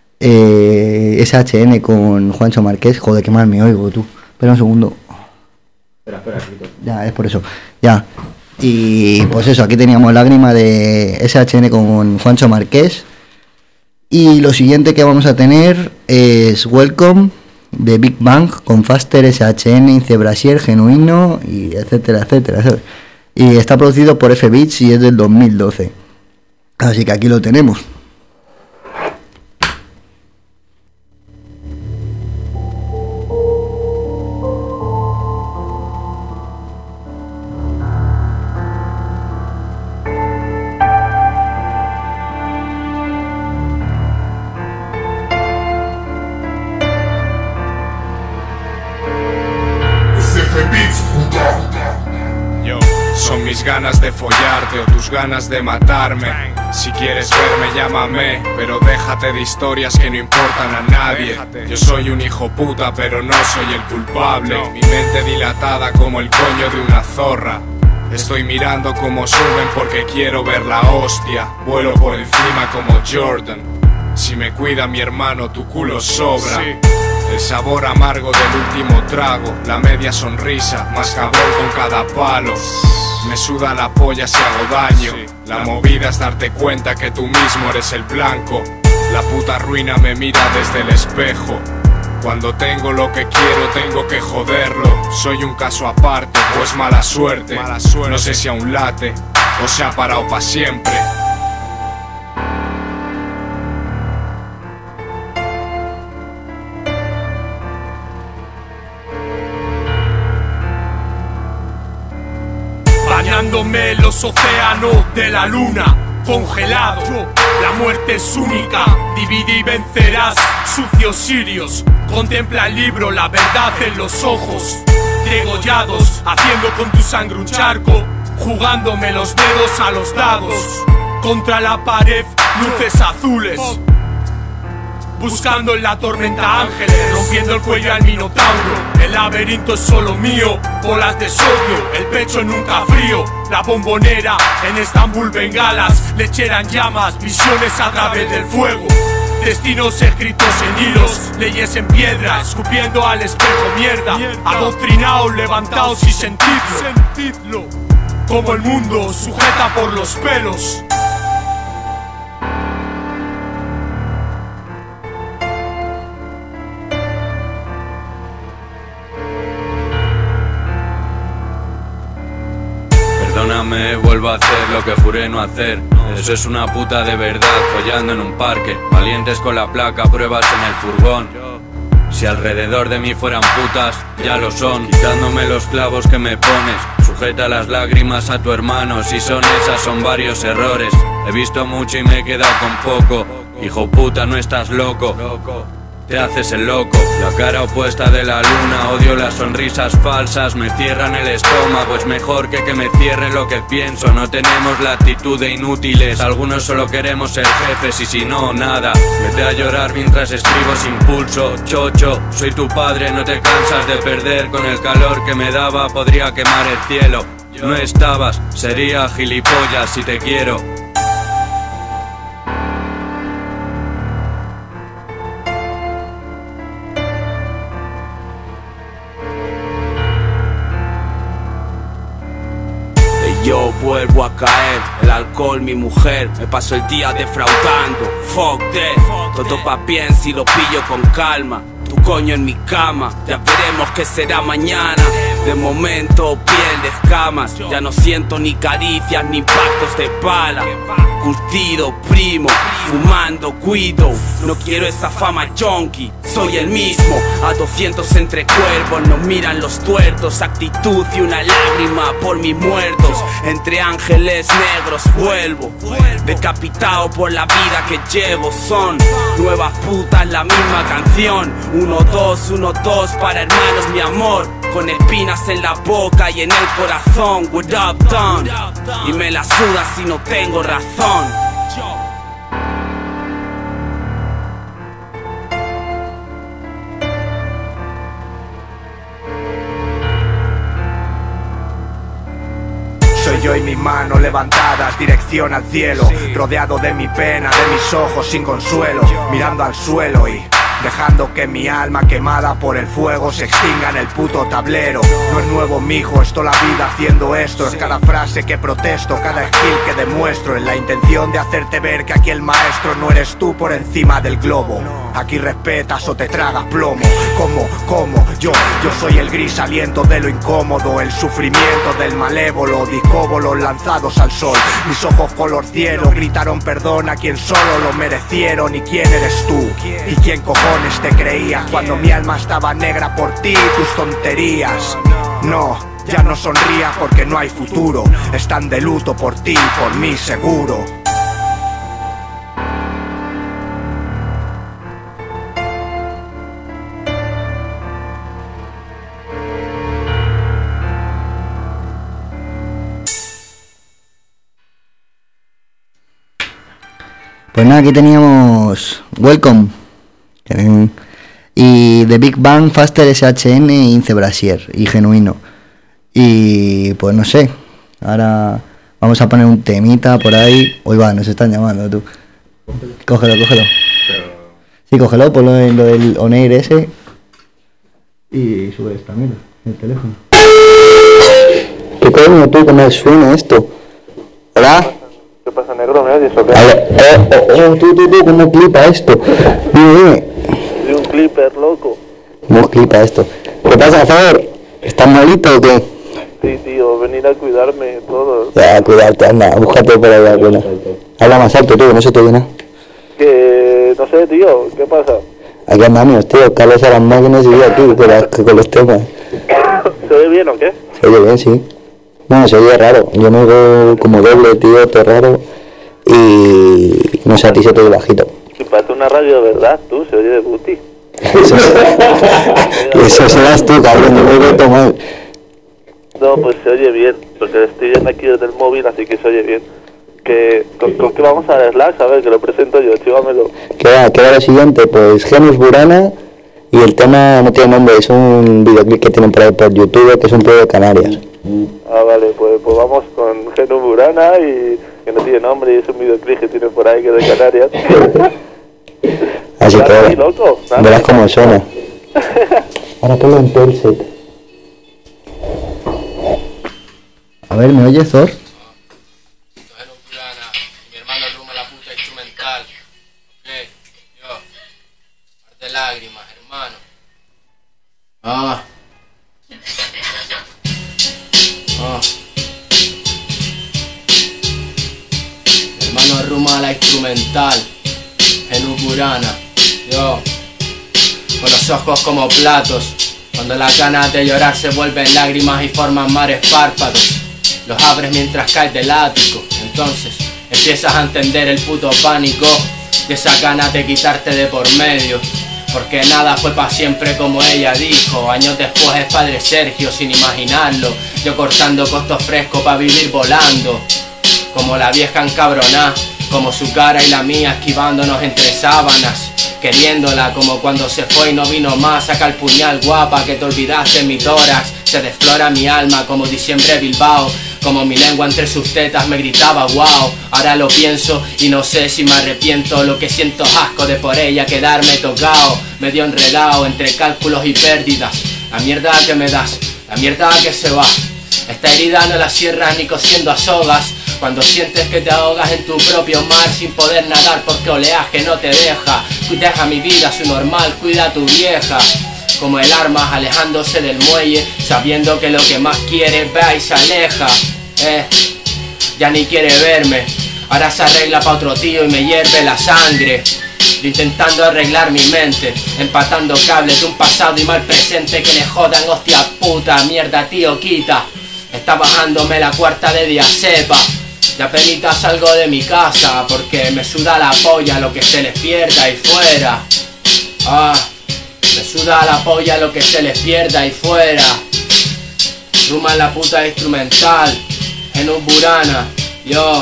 SHN con Juancho Marqués. Joder, qué mal me oigo, tú. Espera un segundo. Espera, Crito. Ya, es por eso. Ya. Y pues eso, aquí teníamos Lágrima de SHN con Juancho Marqués. Y lo siguiente que vamos a tener es Welcome de Big Bang con Faster, SHN, Ince Brasier, Genuino y etcétera, etcétera, ¿sabes? Y está producido por F Beats y es del 2012. Así que aquí lo tenemos. Son mis ganas de follarte o tus ganas de matarme. Si quieres verme, llámame, pero déjate de historias que no importan a nadie. Yo soy un hijo puta, pero no soy el culpable. Mi mente dilatada como el coño de una zorra. Estoy mirando cómo suben porque quiero ver la hostia. Vuelo por encima como Jordan. Si me cuida mi hermano, tu culo sobra. El sabor amargo del último trago, la media sonrisa, más cabrón con cada palo. Me suda la polla si hago daño. La movida es darte cuenta que tú mismo eres el blanco. La puta ruina me mira desde el espejo. Cuando tengo lo que quiero tengo que joderlo. Soy un caso aparte, pues mala suerte. No sé si aún late o se ha parado pa' siempre. Bañándome en los océanos de la luna, congelado. La muerte es única, divide y vencerás. Sucios sirios, contempla el libro, la verdad en los ojos. Degollados, haciendo con tu sangre un charco. Jugándome los dedos a los dados. Contra la pared, luces azules. Buscando en la tormenta ángeles, rompiendo el cuello al minotauro. El laberinto es solo mío, bolas de sodio, el pecho nunca frío. La bombonera, en Estambul bengalas, lechera en llamas, visiones a través del fuego. Destinos escritos en hilos, leyes en piedra, escupiendo al espejo mierda. Adoctrinaos, levantaos y sentidlo. Como el mundo sujeta por los pelos. Perdóname, vuelvo a hacer lo que juré no hacer. Eso es una puta de verdad, follando en un parque. Valientes con la placa, pruebas en el furgón. Si alrededor de mí fueran putas, ya lo son. Quitándome los clavos que me pones. Sujeta las lágrimas a tu hermano. Si son esas, son varios errores. He visto mucho y me he quedado con poco. Hijo puta, no estás loco. Te haces el loco, la cara opuesta de la luna. Odio las sonrisas falsas, me cierran el estómago. Es mejor que me cierre lo que pienso. No tenemos la actitud de inútiles. Algunos solo queremos ser jefes y si no, nada. Vete a llorar mientras escribo sin pulso. Chocho, soy tu padre, no te cansas de perder. Con el calor que me daba podría quemar el cielo. No estabas, sería gilipollas si te quiero. yo vuelvo a caer. El alcohol, mi mujer, me paso el día defraudando. Fuck that, todo va bien si lo pillo con calma. Tu coño en mi cama, ya veremos qué será mañana. De momento piel de escamas, ya no siento ni caricias ni impactos de bala. Curtido, primo, fumando, cuido. No quiero esa fama junkie, soy el mismo. A 200 entre cuervos, nos miran los tuertos. Actitud y una lágrima por mis muertos. Entre ángeles negros vuelvo, decapitado por la vida que llevo. Son nuevas putas, la misma canción. 1, 2, 1, 2 para hermanos, mi amor. Con espinas en la boca y en el corazón. What up, done? Y me la suda si no tengo razón. Soy yo y mis manos levantadas, dirección al cielo. Rodeado de mi pena, de mis ojos sin consuelo. Mirando al suelo y dejando que mi alma quemada por el fuego se extinga en el puto tablero. No es nuevo, mijo, es toda la vida haciendo esto. Es cada frase que protesto, cada skill que demuestro. En la intención de hacerte ver que aquí el maestro no eres tú por encima del globo. Aquí respetas o te tragas plomo. ¿Cómo? Yo soy el gris aliento de lo incómodo. El sufrimiento del malévolo. Discóbolos lanzados al sol. Mis ojos color cielo gritaron perdón a quien solo lo merecieron. ¿Y quién eres tú? ¿Y quién cojones te creías cuando mi alma estaba negra por ti y tus tonterías? No, ya no sonrías porque no hay futuro. Están de luto por ti y por mí seguro. Pues nada, aquí teníamos Welcome y The Big Bang, Faster, SHN, Ince Brasier y Genuino. Y pues no sé, ahora vamos a poner un temita por ahí. Uy, va, nos están llamando, tú. Cógelo. Sí, cógelo, ponlo en lo del on-air ese y sube esta mierda, el teléfono. ¿Qué coño, tú? ¿Cómo suena esto? ¿Hola? ¿Qué pasa, negro? ¿Me oyes o qué? Tú, ¿cómo clipa esto? Dime. Soy un clipper, loco. ¿Cómo clipa esto? ¿Qué pasa, favor? ¿Estás malito o qué? Sí, tío, venir a cuidarme, todo. Ya, cuidarte, anda, búscate por ahí la cuna. Habla más alto, tú, que no se te oye nada. Que, no sé, tío, ¿qué pasa? Aquí andamos, tío, Carlos a las máquinas y yo aquí con los temas. ¿Se oye bien o qué? Se oye bien, sí. Bueno, se oye raro, yo me oigo como doble, tío, todo raro. Y no sé, a ti se te oye bajito. Si parece una radio de verdad, tú, se oye de booty. Eso serás tú, cabrón, no me oigo todo mal. No, pues se oye bien, porque estoy viendo aquí desde el móvil, así que se oye bien. ¿Con qué vamos a dar Slack? A ver, que lo presento yo, chígamelo. ¿Qué va lo siguiente? Pues Genus Burana, y el tema no tiene nombre, es un videoclip que tienen por ahí por YouTube, que es un pueblo de Canarias. Ah, vale, pues vamos con Genus Burana, y que no tiene nombre, y es un videoclip que tiene por ahí que es de Canarias. Así que loco, verás cómo suena. Ahora ponlo en todo el set. A ver, ¿me oyes, Thor? Mi hermano Ruma la puta instrumental. Ok, yo. Par de lágrimas, hermano. Mi hermano Ruma la instrumental. Genus Burana. Yo. Con los ojos como platos. Cuando las ganas de llorar se vuelven lágrimas y forman mares párpados. Los abres mientras caes del ático. Entonces empiezas a entender el puto pánico de esas ganas de quitarte de por medio. Porque nada fue para siempre como ella dijo. Años después es padre Sergio sin imaginarlo. Yo cortando costos frescos para vivir volando. Como la vieja encabronada, como su cara y la mía esquivándonos entre sábanas. Queriéndola como cuando se fue y no vino más. Saca el puñal guapa que te olvidaste en mi tórax. Se desflora mi alma como diciembre Bilbao. Como mi lengua entre sus tetas me gritaba wow. Ahora lo pienso y no sé si me arrepiento. Lo que siento es asco de por ella quedarme tocado. Medio enredado entre cálculos y pérdidas. La mierda que me das, la mierda que se va. Esta herida no la cierras ni cosiendo a sogas. Cuando sientes que te ahogas en tu propio mar sin poder nadar porque oleaje no te deja. Deja mi vida su normal, cuida a tu vieja. Como el arma alejándose del muelle, sabiendo que lo que más quiere va y se aleja. Ya ni quiere verme, ahora se arregla pa' otro tío y me hierve la sangre. Yo intentando arreglar mi mente, empatando cables de un pasado y mal presente que le jodan, hostia puta, mierda tío, quita. Está bajándome la cuarta de diazepa. De apenitas salgo de mi casa porque me suda la polla lo que se les pierda ahí fuera. Me suda la polla lo que se les pierda ahí fuera. Ruma en la puta instrumental, en un burana, yo.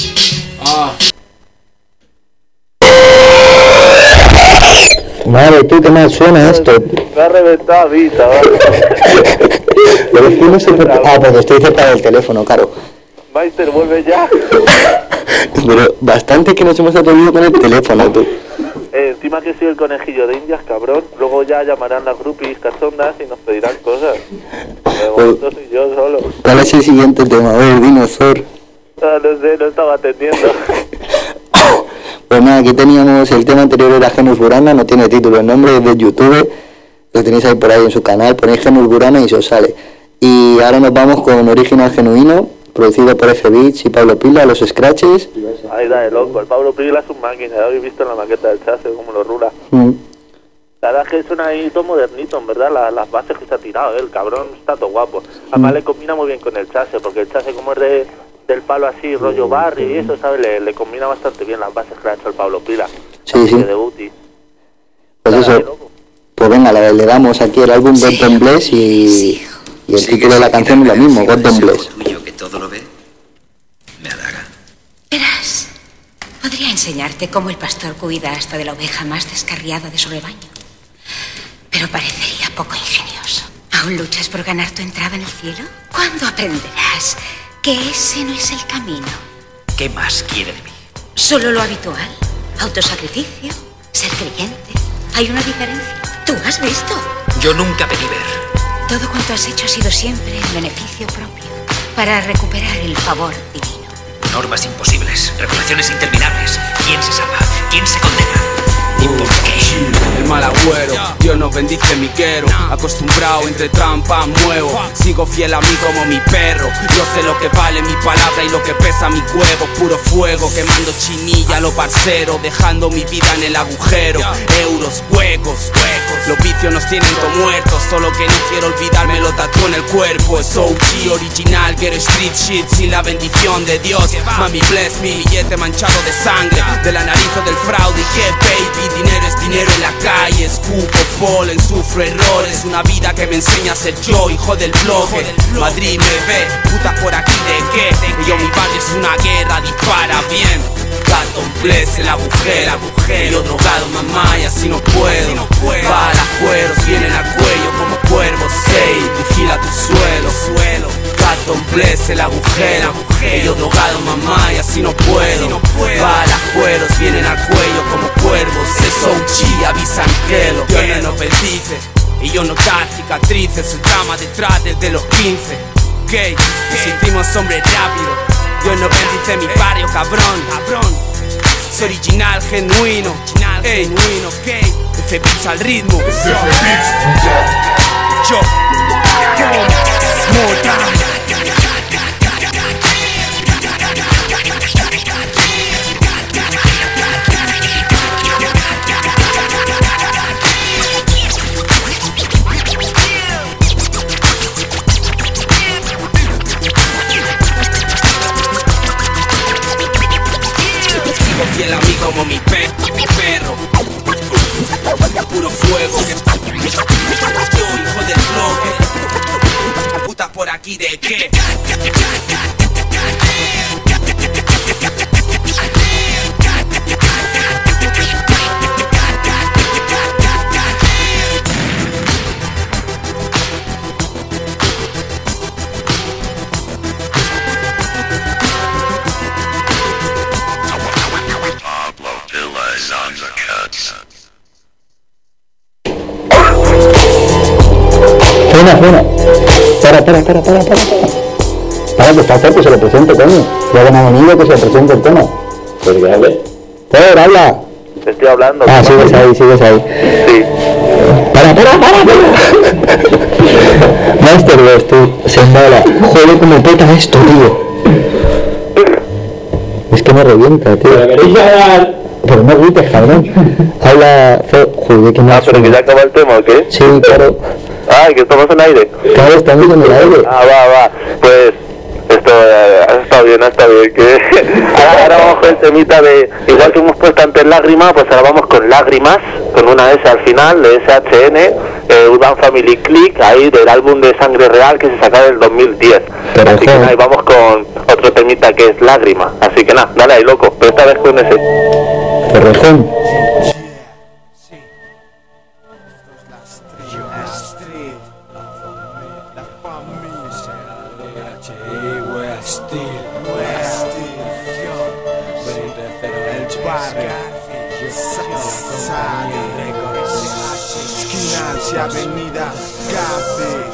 Madre, tú, qué mal suena esto. Me ha reventado Vita, ¿vale? Lo que no sé por qué. Pues estoy cerca del teléfono, claro. Meister, vuelve ya. Pero bastante que nos hemos atrevido con el teléfono, tú. Encima que soy el conejillo de Indias, cabrón. Luego ya llamarán las groupies cachondas y nos pedirán cosas. De momento soy yo solo. ¿Cuál es el siguiente tema? A ver, Dinosaur. No sé, no estaba atendiendo. Pues nada, aquí teníamos el tema anterior, era Genus Burana, no tiene título, el nombre es de YouTube, lo tenéis ahí por ahí en su canal, ponéis Genus Burana y se os sale. Y ahora nos vamos con Original Genuino, producido por F-Beats y Pablo Pila, los scratches. Ahí da de loco, el Pablo Pila es un máquina, ya habéis visto en la maqueta del chasis cómo lo rula. La verdad es que suena ahí todo modernito, en verdad, las bases que se ha tirado, el cabrón está todo guapo. Además le combina muy bien con el chasis, porque el chasis como es del palo así, rollo barrio y eso, ¿sabes? Le combina bastante bien las bases que le ha hecho el Pablo Pila. Sí, sí. De Buti. Pues eso, pues venga, le damos aquí el álbum God Don't Bless y el título de la canción es lo mismo, God Don't Bless. Que todo lo ve, me halaga. Verás, podría enseñarte cómo el pastor cuida hasta de la oveja más descarriada de su rebaño. Pero parecería poco ingenioso. ¿Aún luchas por ganar tu entrada en el cielo? ¿Cuándo aprenderás que ese no es el camino? ¿Qué más quiere de mí? Solo lo habitual. Autosacrificio, ser creyente. Hay una diferencia. ¿Tú has visto? Yo nunca pedí ver. Todo cuanto has hecho ha sido siempre en beneficio propio, para recuperar el favor divino. Normas imposibles, regulaciones interminables. ¿Quién se salva? ¿Quién se condena? ¿Y por qué? El mal agüero, Dios nos bendice mi quero. Acostumbrado entre trampas muevo. Sigo fiel a mí como mi perro. Yo sé lo que vale mi palabra y lo que pesa mi huevo. Puro fuego, quemando chinilla a lo parcero, dejando mi vida en el agujero. Euros, huecos. Los vicios nos tienen todo muertos. Solo que no quiero olvidarme lo tatuó en el cuerpo. Es OG original, quiero street shit sin la bendición de Dios. Mami bless me, billete manchado de sangre, de la nariz o del fraude. Y que baby, dinero es dinero en la calle. Escupo polen, sufro errores. Una vida que me enseña a ser yo, hijo del bloque. Madrid me ve, puta por aquí de qué. Y yo mi barrio es una guerra, dispara bien. God Don't Bless el agujero. Yo drogado mamá y así no puedo. Balas, cueros vienen al cuello como cuervos. Say, vigila tu suelo. God Don't Bless el agujero. Yo drogado mamá y así no puedo. Balas, cueros vienen al cuello como cuervos. Es OG, avisan que lo Dios nos bendice. Y yo no dar cicatrices, el drama detrás desde los 15. Okay, nos hicimos hombres rápido. Dios nos bendice mi barrio, cabrón. Es original, genuino. Genuino, okay. F-Beats al ritmo. Yo. Small down. Fiel a mí como mi perro. Puro fuego. Yo, hijo del bloque. Puta por aquí de qué. Frena. Para. Claro, que está cerca, que se lo presente, coño. Ya que no ha venido, que se presente el tema. Pues que hable. Fer, habla. Te estoy hablando. Ah, sigues ahí. Sí. Para. Master 2, tú, se embala. Joder, como peta esto, tío. Es que me revienta, tío. ¿Pero queréis hablar? Pero no grites, cabrón. Habla, Fer. Joder, que me ha ¿Pero que ya acaba el tema o qué? Sí, claro. Ah, que estamos en aire. Claro, estamos en el aire. Ah, va. Pues esto está bien, que ahora vamos con el temita de, igual que hemos puesto antes lágrima, pues ahora vamos con lágrimas, con una S al final, de SHN, Urban Family Click, ahí del álbum de Sangre Real que se sacó en el 2010. Pero así que nada, y vamos con otro temita que es lágrima, así que nada, dale ahí loco, pero esta vez con ese. Torrejón. Avenida Café.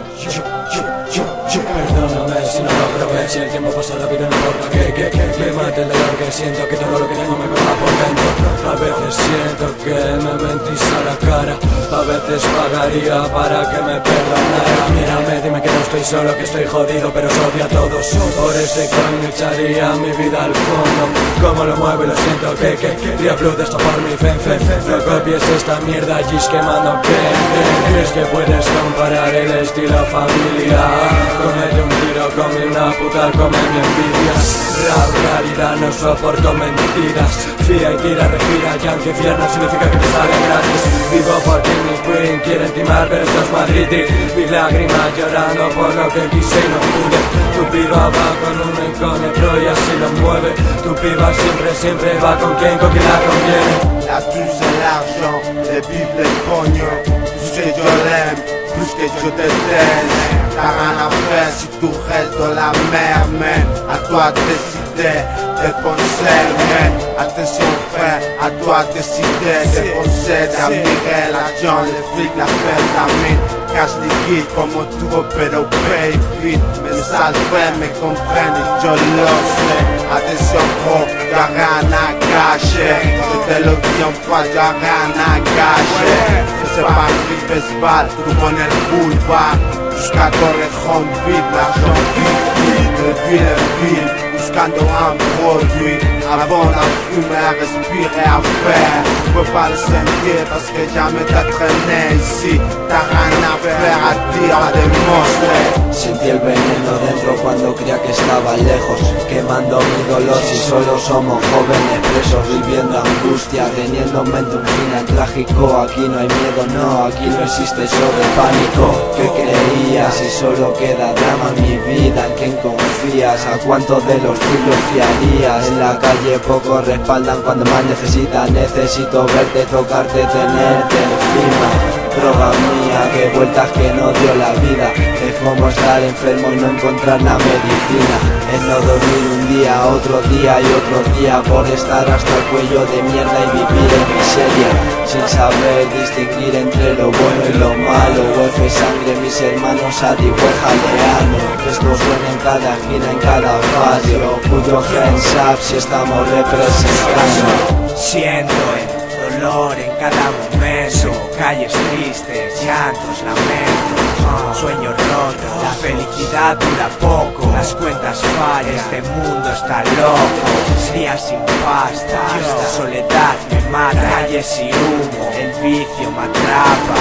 Perdóname si no lo probé, si el tiempo pasa la vida no importa que me mate el dolor que siento, que todo lo que tengo me corta por dentro. A veces siento que me mentís a la cara, a veces pagaría para que me perdonara. Mírame, dime que no estoy solo, que estoy jodido, pero os odio a todos. Por ese coño echaría mi vida al fondo. Como lo muevo y lo siento que diablo de esto por mi fe. No copies esta mierda, Gis quemando que ¿crees que puedes comparar el estilo familiar? Comete un tiro, come una puta, come mi envidia. Rap, realidad, no soporto mentiras. Fía y tira, respira, ya aunque infierno significa que te sale gratis. Vivo porque mi queen quiere timar, pero esto es Madrid. Mis lágrimas llorando por lo que quise y no pude. Tu piba va con un icono pro y así lo mueve. Tu piba siempre va con quien la conviene. La thune c'est l'argent, les bifs, les pognons. Plus que je l'aime, plus que je déteste. T'as rien à faire si tu restes dans la mer, man. À toi de décider des conseils, man. Attention frère, à toi de décider des conseils. D'admirer la John, les flics, la fête, la mine. Cash liquide como tuvo pero pay fit. Mes sales frères me comprennent et je le sais. Attention gros, y'a rien à cacher. Je te le dis en face, y'a rien à cacher. C'est pas un festival, tout le monde est le boulevard. Jusqu'à Torrejón, vide, l'argent vide, de ville en ville. Buscando un produit, avant à fumer, à respirer, à faire. Je peux pas le sentir parce que jamais t'as traîné ici. T'as rien à faire, à dire, à démontrer. Sentí el veneno dentro cuando creía que estaba lejos, quemando mi dolor si solo somos jóvenes presos, viviendo angustia, teniendo en mente un final trágico. Aquí no hay miedo, no, aquí no existe sobre pánico. ¿Qué creías si solo queda drama en mi vida? ¿En quién confías? ¿A cuántos de los tuyos fiarías? En la calle pocos respaldan cuando más necesitan. Necesito verte, tocarte, tenerte encima. Droga mía, que vueltas que no dio la vida. Es como estar enfermo y no encontrar la medicina. Es no dormir un día, otro día y otro día, por estar hasta el cuello de mierda y vivir en miseria, sin saber distinguir entre lo bueno y lo malo. F sangre, mis hermanos a ti jaleando. Esto suena en cada esquina, en cada barrio. Cuyo hands up si estamos representando. Siento el dolor en cada momento, calles tristes, llantos, lamentos, sueños rotos. La felicidad dura poco, las cuentas fallan, este mundo está loco. Días sin pasta, la soledad me mata, calles y humo, el vicio me atrapa.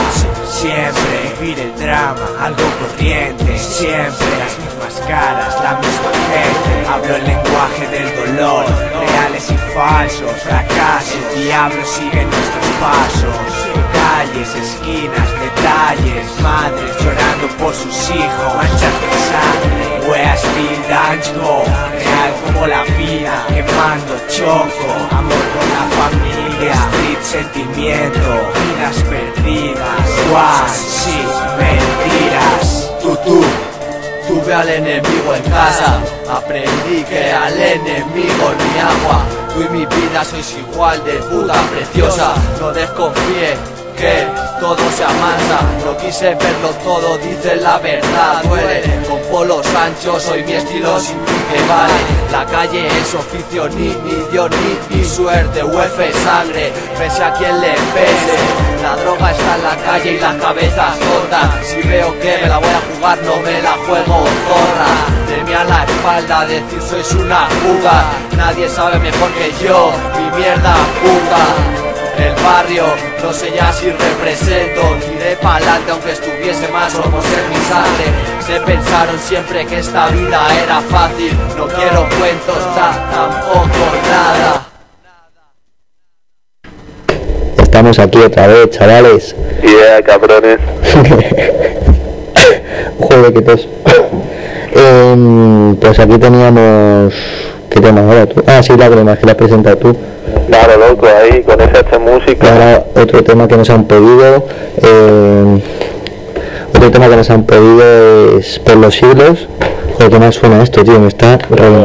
Siempre vivir el drama, algo corriente, siempre las mismas caras, la misma gente. Hablo el lenguaje del dolor, reales y falsos, fracasos, el diablo sigue nuestros pasos. Calles, esquinas, detalles, madres llorando por sus hijos, manchas de sangre, weas still daño, real como la vida, quemando choco, amor por la familia, street sentimiento, vidas perdidas, one, sí, mentiras. Tuve al enemigo en casa, aprendí que al enemigo ni agua. Tú y mi vida sois igual de puta preciosa, no desconfíes, que todo se amansa. No quise verlo todo, dice la verdad, duele. Con polos anchos, hoy mi estilo sin ti que vale. La calle es oficio, ni Dios ni suerte. UF sangre, pese a quien le pese. La droga está en la calle y las cabezas cortas. Si veo que me la voy a jugar, no me la juego, zorra. Deme a la espalda, decir sois una puta. Nadie sabe mejor que yo, mi mierda puta. El barrio, no sé ya si represento. Iré pa'lante aunque estuviese más o por ser mi sangre. Se pensaron siempre que esta vida era fácil. No quiero cuentos, tampoco nada. Estamos aquí otra vez, chavales. Yeah, cabrones. Joder, qué tos. Pues aquí teníamos... ¿Qué tema ahora tú? Ah, sí, Lágrimas, que la has presentado tú. Claro, loco, ahí con esa música. Y ahora otro tema que nos han pedido. Otro tema que nos han pedido es Por los siglos. Joder, ¿qué más suena esto, tío? Me está...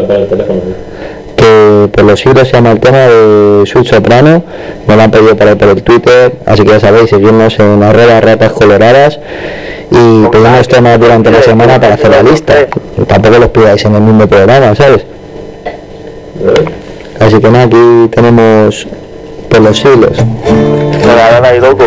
Que Por los siglos se llama el tema de Sweet Soprano. Me lo han pedido por el Twitter. Así que ya sabéis, seguidnos en @ratascoloradas. Y pedimos temas durante la semana para hacer la lista. Tampoco los pidáis en el mismo programa, ¿sabes? Así que nada, aquí tenemos Por los siglos. Dale ahí, loco.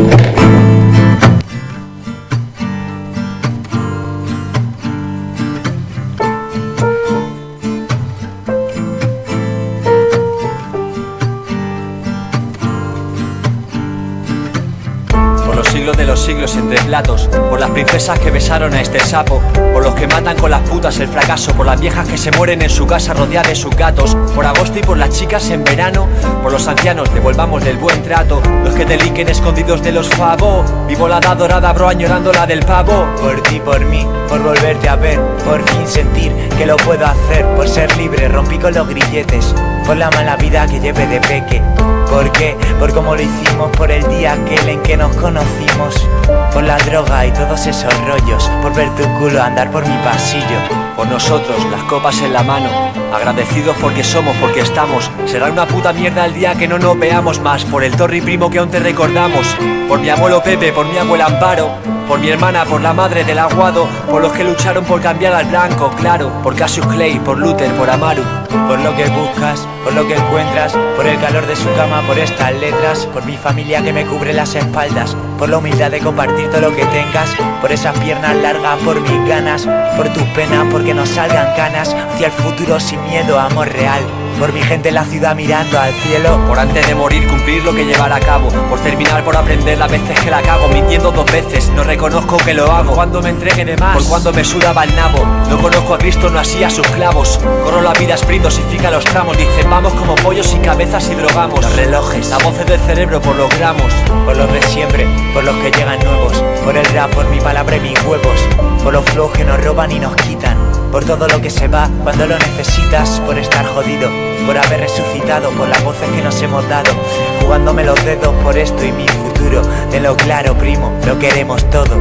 De los siglos entre platos, por las princesas que besaron a este sapo, por los que matan con las putas el fracaso, por las viejas que se mueren en su casa rodeadas de sus gatos, por agosto y por las chicas en verano, por los ancianos devolvamos del buen trato, los que delinquen escondidos de los favos. Vivo la edad dorada, bro, añorando la del pavo. Por ti, por mí, por volverte a ver, por fin sentir que lo puedo hacer, por ser libre, rompí con los grilletes, por la mala vida que llevé de peque. ¿Por qué? Por cómo lo hicimos, por el día aquel en que nos conocimos, por la droga y todos esos rollos, por ver tu culo andar por mi pasillo. Por nosotros, las copas en la mano, agradecidos porque somos, porque estamos. Será una puta mierda el día que no nos veamos más, por el Torri primo que aún te recordamos, por mi abuelo Pepe, por mi abuela Amparo, por mi hermana, por la madre del Aguado, por los que lucharon por cambiar al blanco, claro, por Cassius Clay, por Luther, por Amaru. Por lo que buscas, por lo que encuentras, por el calor de su cama, por estas letras, por mi familia que me cubre las espaldas, por la humildad de compartir todo lo que tengas, por esas piernas largas, por mis ganas, por tus penas, porque nos salgan canas, hacia el futuro sin miedo, amor real. Por mi gente en la ciudad mirando al cielo. Por antes de morir cumplir lo que llevar a cabo. Por terminar por aprender las veces que la cago. Mintiendo 2 veces, no reconozco que lo hago. Cuando me entregue de más, por cuando me sudaba el nabo. No conozco a Cristo, no así a sus clavos. Corro la vida, sprint, dosifica los tramos. Dicen vamos como pollos sin cabezas y drogamos. Los relojes, la voz del cerebro por los gramos. Por los de siempre, por los que llegan nuevos. Por el rap, por mi palabra y mis huevos. Por los flows que nos roban y nos quitan. Por todo lo que se va cuando lo necesitas. Por estar jodido, por haber resucitado, por las voces que nos hemos dado, jugándome los dedos por esto y mi futuro. Tenlo claro, primo, lo queremos todo.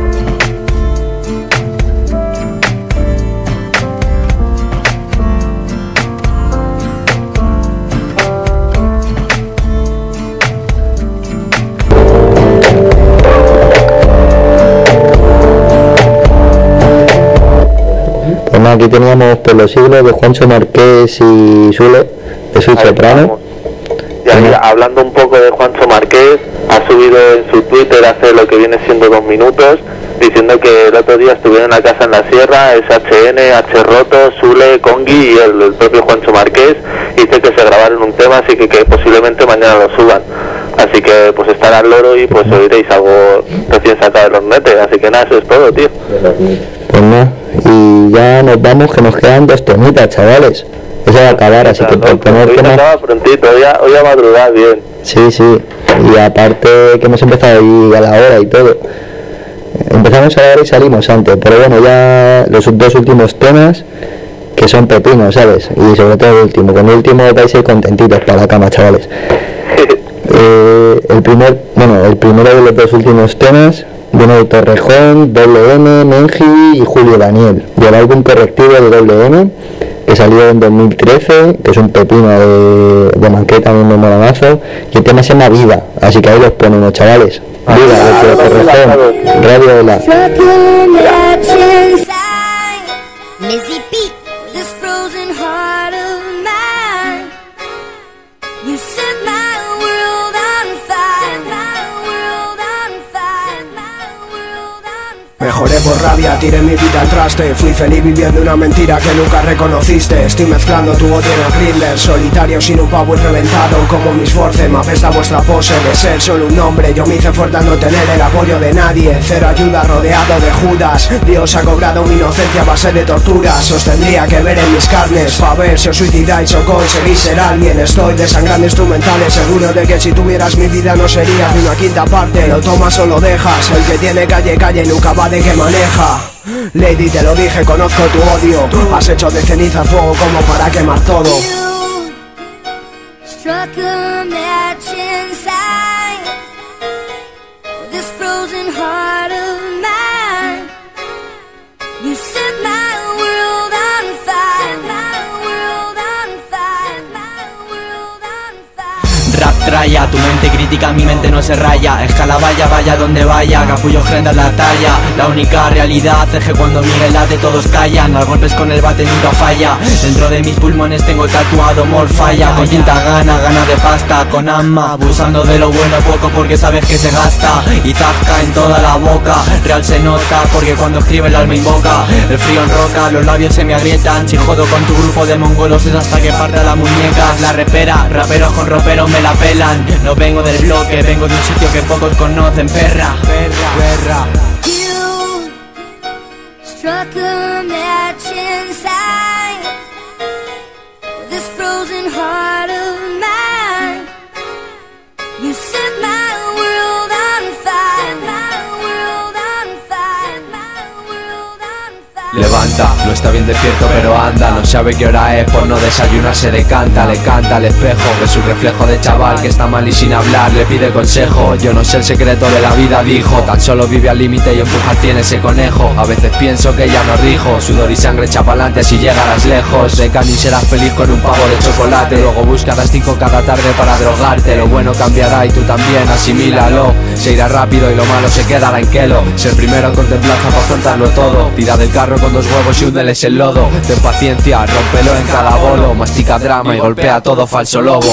Aquí teníamos Por los siglos de Juancho Marqués y Sule, de Sweet Soprano. Y ahí, hablando un poco de Juancho Marqués, ha subido en su Twitter hace lo que viene siendo 2 minutos, diciendo que el otro día estuvieron en la casa en la sierra, SHN, H Roto, Sule, Congi y el propio Juancho Marqués. Dice que se grabaron un tema, así que posiblemente mañana lo suban. Así que pues estará al loro y pues oiréis algo recién sacado del hornete. Así que nada, eso es todo, tío. Pues nada, y ya nos vamos, que nos quedan 2 temitas, chavales. Eso va a acabar, así que por poner hoy temas... acaba prontito, hoy a madrugar bien. Sí, sí, y aparte que hemos empezado ahí a la hora y todo. Empezamos a la hora y salimos antes, pero bueno, ya los 2 últimos temas que son pepinos, ¿sabes? Y sobre todo el último, con el último vais a ir contentitos para la cama, chavales. El primero de los 2 últimos temas viene de Torrejón, WM, Menji y Julio Daniel, del álbum Correctivo de WM, que salió en 2013, que es un pepino de maqueta, un monomazo, y el tema se llama Vida, así que ahí los ponen los chavales. Vida, de Torrejón, Radio Ela. Mejoré por rabia, tiré mi vida al traste. Fui feliz viviendo una mentira que nunca reconociste. Estoy mezclando tu odio en el Grindr. Solitario sin un pavo y reventado como mis force. Me apesta vuestra pose de ser solo un hombre. Yo me hice fuerte al no tener el apoyo de nadie. Cero ayuda rodeado de Judas. Dios ha cobrado mi inocencia a base de torturas. Os tendría que ver en mis carnes pa' ver si os suicidáis o conseguís ser alguien. Estoy desangrando instrumentales, seguro de que si tuvieras mi vida no serías ni una quinta parte. Lo tomas o lo dejas. El que tiene calle, calle nunca va de que maneja. Lady, te lo dije, conozco tu odio. Has hecho de ceniza fuego como para quemar todo. Struck a match inside this frozen heart of mine. You set my world on fire, my world on fire, my world on fire. Rap traya, tu mente crítica, mi mente no se raya. Escala vaya, vaya donde vaya, capullo grande la talla. La única realidad es que cuando Miguel late todos callan. Los golpes con el bate nunca falla. Dentro de mis pulmones tengo tatuado morfalla. Con tinta gana de pasta, con alma, abusando de lo bueno poco porque sabes que se gasta. Y zasca en toda la boca, real se nota porque cuando escribe el alma invoca. El frío enroca, los labios se me agrietan. Si jodo con tu grupo de mongolos es hasta que parte a la muñeca. La repera, raperos con roperos me la pelan. No vengo del bloque, vengo de un sitio que pocos conocen, perra. You struck a match inside this frozen heart of mine. You set my world on fire, my world on fire, my world on fire. Levanta, no está bien despierto pero anda. No sabe qué hora es, por no desayunar se decanta. Le canta al espejo, ve su reflejo de chaval que está mal y sin hablar le pide consejo. Yo no sé el secreto de la vida, dijo. Tan solo vive al límite y empuja tiene ese conejo. A veces pienso que ya no rijo. Sudor y sangre echa pa'lante así llegarás lejos. De Cani serás feliz con un pavo de chocolate. Luego buscarás 5 cada tarde para drogarte. Lo bueno cambiará y tú también asimílalo. Se irá rápido y lo malo se quedará en quelo. Ser primero en contemplar para afrontarlo todo. Tira del carro con 2 huevos y húndeles el lodo. Ten paciencia, rómpelo en cada bolo. Mastica drama y golpea todo falso lobo.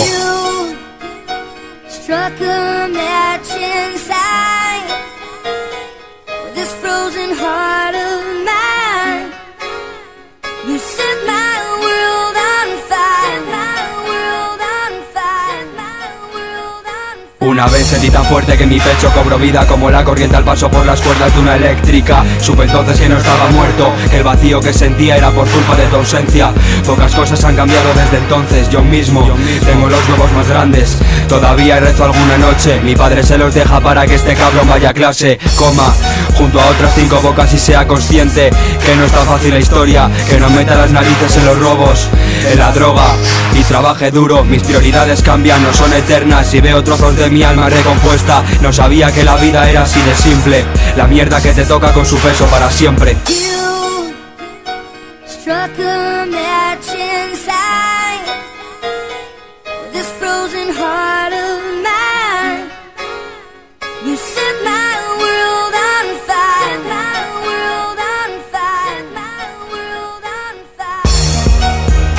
Struck a match inside this frozen heart of mine. You set my world on fire, my world on fire, my world on fire. Una vez sentí tan fuerte que mi pecho cobró vida como la corriente al paso por las cuerdas de una eléctrica. Supe entonces que no estaba muerto, que el vacío que sentía era por culpa de tu ausencia. Pocas cosas han cambiado desde entonces, yo mismo tengo los huevos más grandes. Todavía rezo alguna noche, mi padre se los deja para que este cabrón vaya a clase. Coma, junto a otras 5 bocas y sea consciente que no está fácil la historia. Que no meta las narices en los robos, en la droga y trabaje duro. Mis prioridades cambian, no son eternas. Y veo trozos de mi alma recompuesta. No sabía que la vida era así de simple. La mierda que te toca con su peso para siempre. You struck a match inside this frozen heart of mine. You set my world on fire, my world on fire, my world on fire.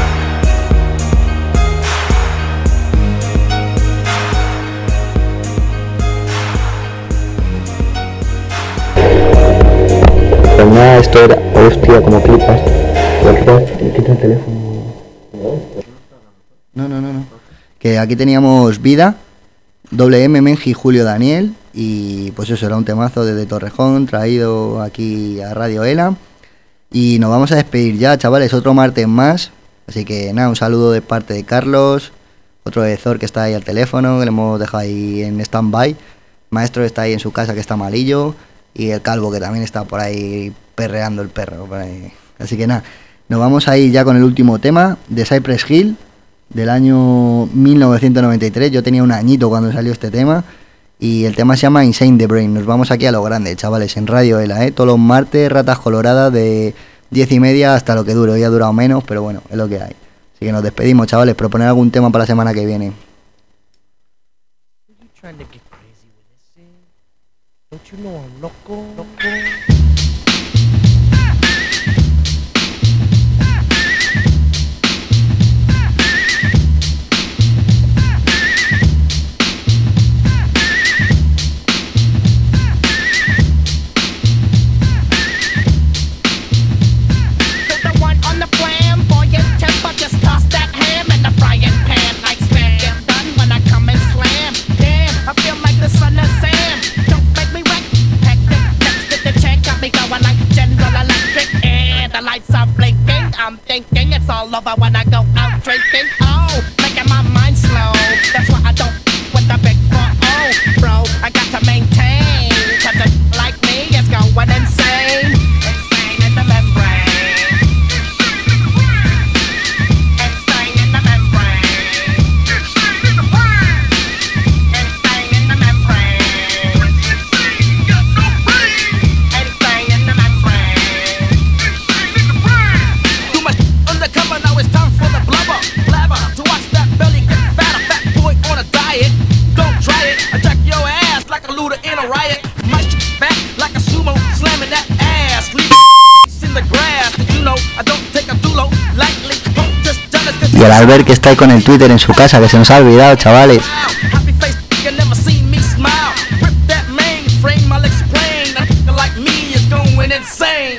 Pues nada, esto era, hostia, como flipas. Quita el teléfono. No. Que aquí teníamos Vida, WM, Menji, Julio Daniel. Y pues eso, era un temazo desde Torrejón, traído aquí a Radio Ela. Y nos vamos a despedir ya, chavales, otro martes más. Así que nada, un saludo de parte de Carlos, otro de Zor que está ahí al teléfono, que le hemos dejado ahí en stand-by. Maestro está ahí en su casa que está malillo. Y el Calvo que también está por ahí perreando el perro. Por ahí. Así que nada, nos vamos a ir ya con el último tema de Cypress Hill, del año 1993. Yo tenía un añito cuando salió este tema. Y el tema se llama Insane the Brain. Nos vamos aquí a lo grande, chavales, en Radio Ela, todos los martes, ratas coloradas de 10:30 hasta lo que dure. Hoy ha durado menos, pero bueno, es lo que hay. Así que nos despedimos, chavales. Proponer algún tema para la semana que viene. I'm thinking it's all over when I go out drinking. Oh, making my mind slow. That's why I don't with the big 4-0, bro. I got to maintain, cause a like me is going insane. Insane in the membrane. Insane in the membrane. Insane in the brain. Insane in the membrane. Insane in the membrane. Undercover, now it's time for the blubber. Blabber, to watch that belly get fat. A fat boy on a diet. Don't try it. I jack your ass like a looter in a riot. My shit fat like a sumo, slamming that ass. Leave in the grass. Did you know I don't take a dulo lightly? Just jealous. Y el Albert que está ahí con el Twitter en su casa, que se nos ha olvidado, chavales. Happy face, you never seen me smile. Rip that mainframe, I'll explain. A nigga like me is going insane.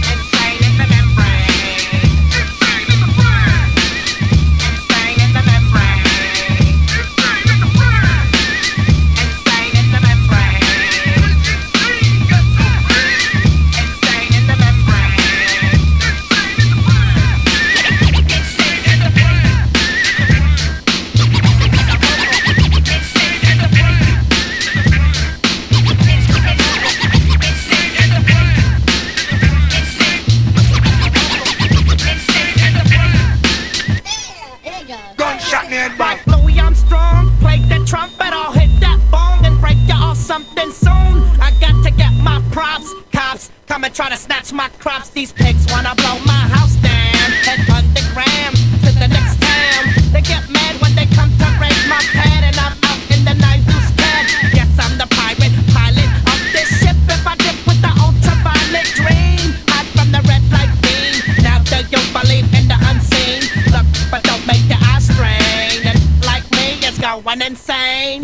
Like Louis Armstrong, play the trumpet, I'll hit that bong and break you off something soon. I got to get my props, cops come and try to snatch my crops. These pigs wanna blow my house down, head underground to the next town. They get mad when they come to raid my pad and I'm out in the night loose cab. Yes, I'm the pirate pilot of this ship. If I dip with the ultraviolet dream, hide from the red light beam. Now do you believe in the unseen? Look, but don't make your eyes strain. Going insane.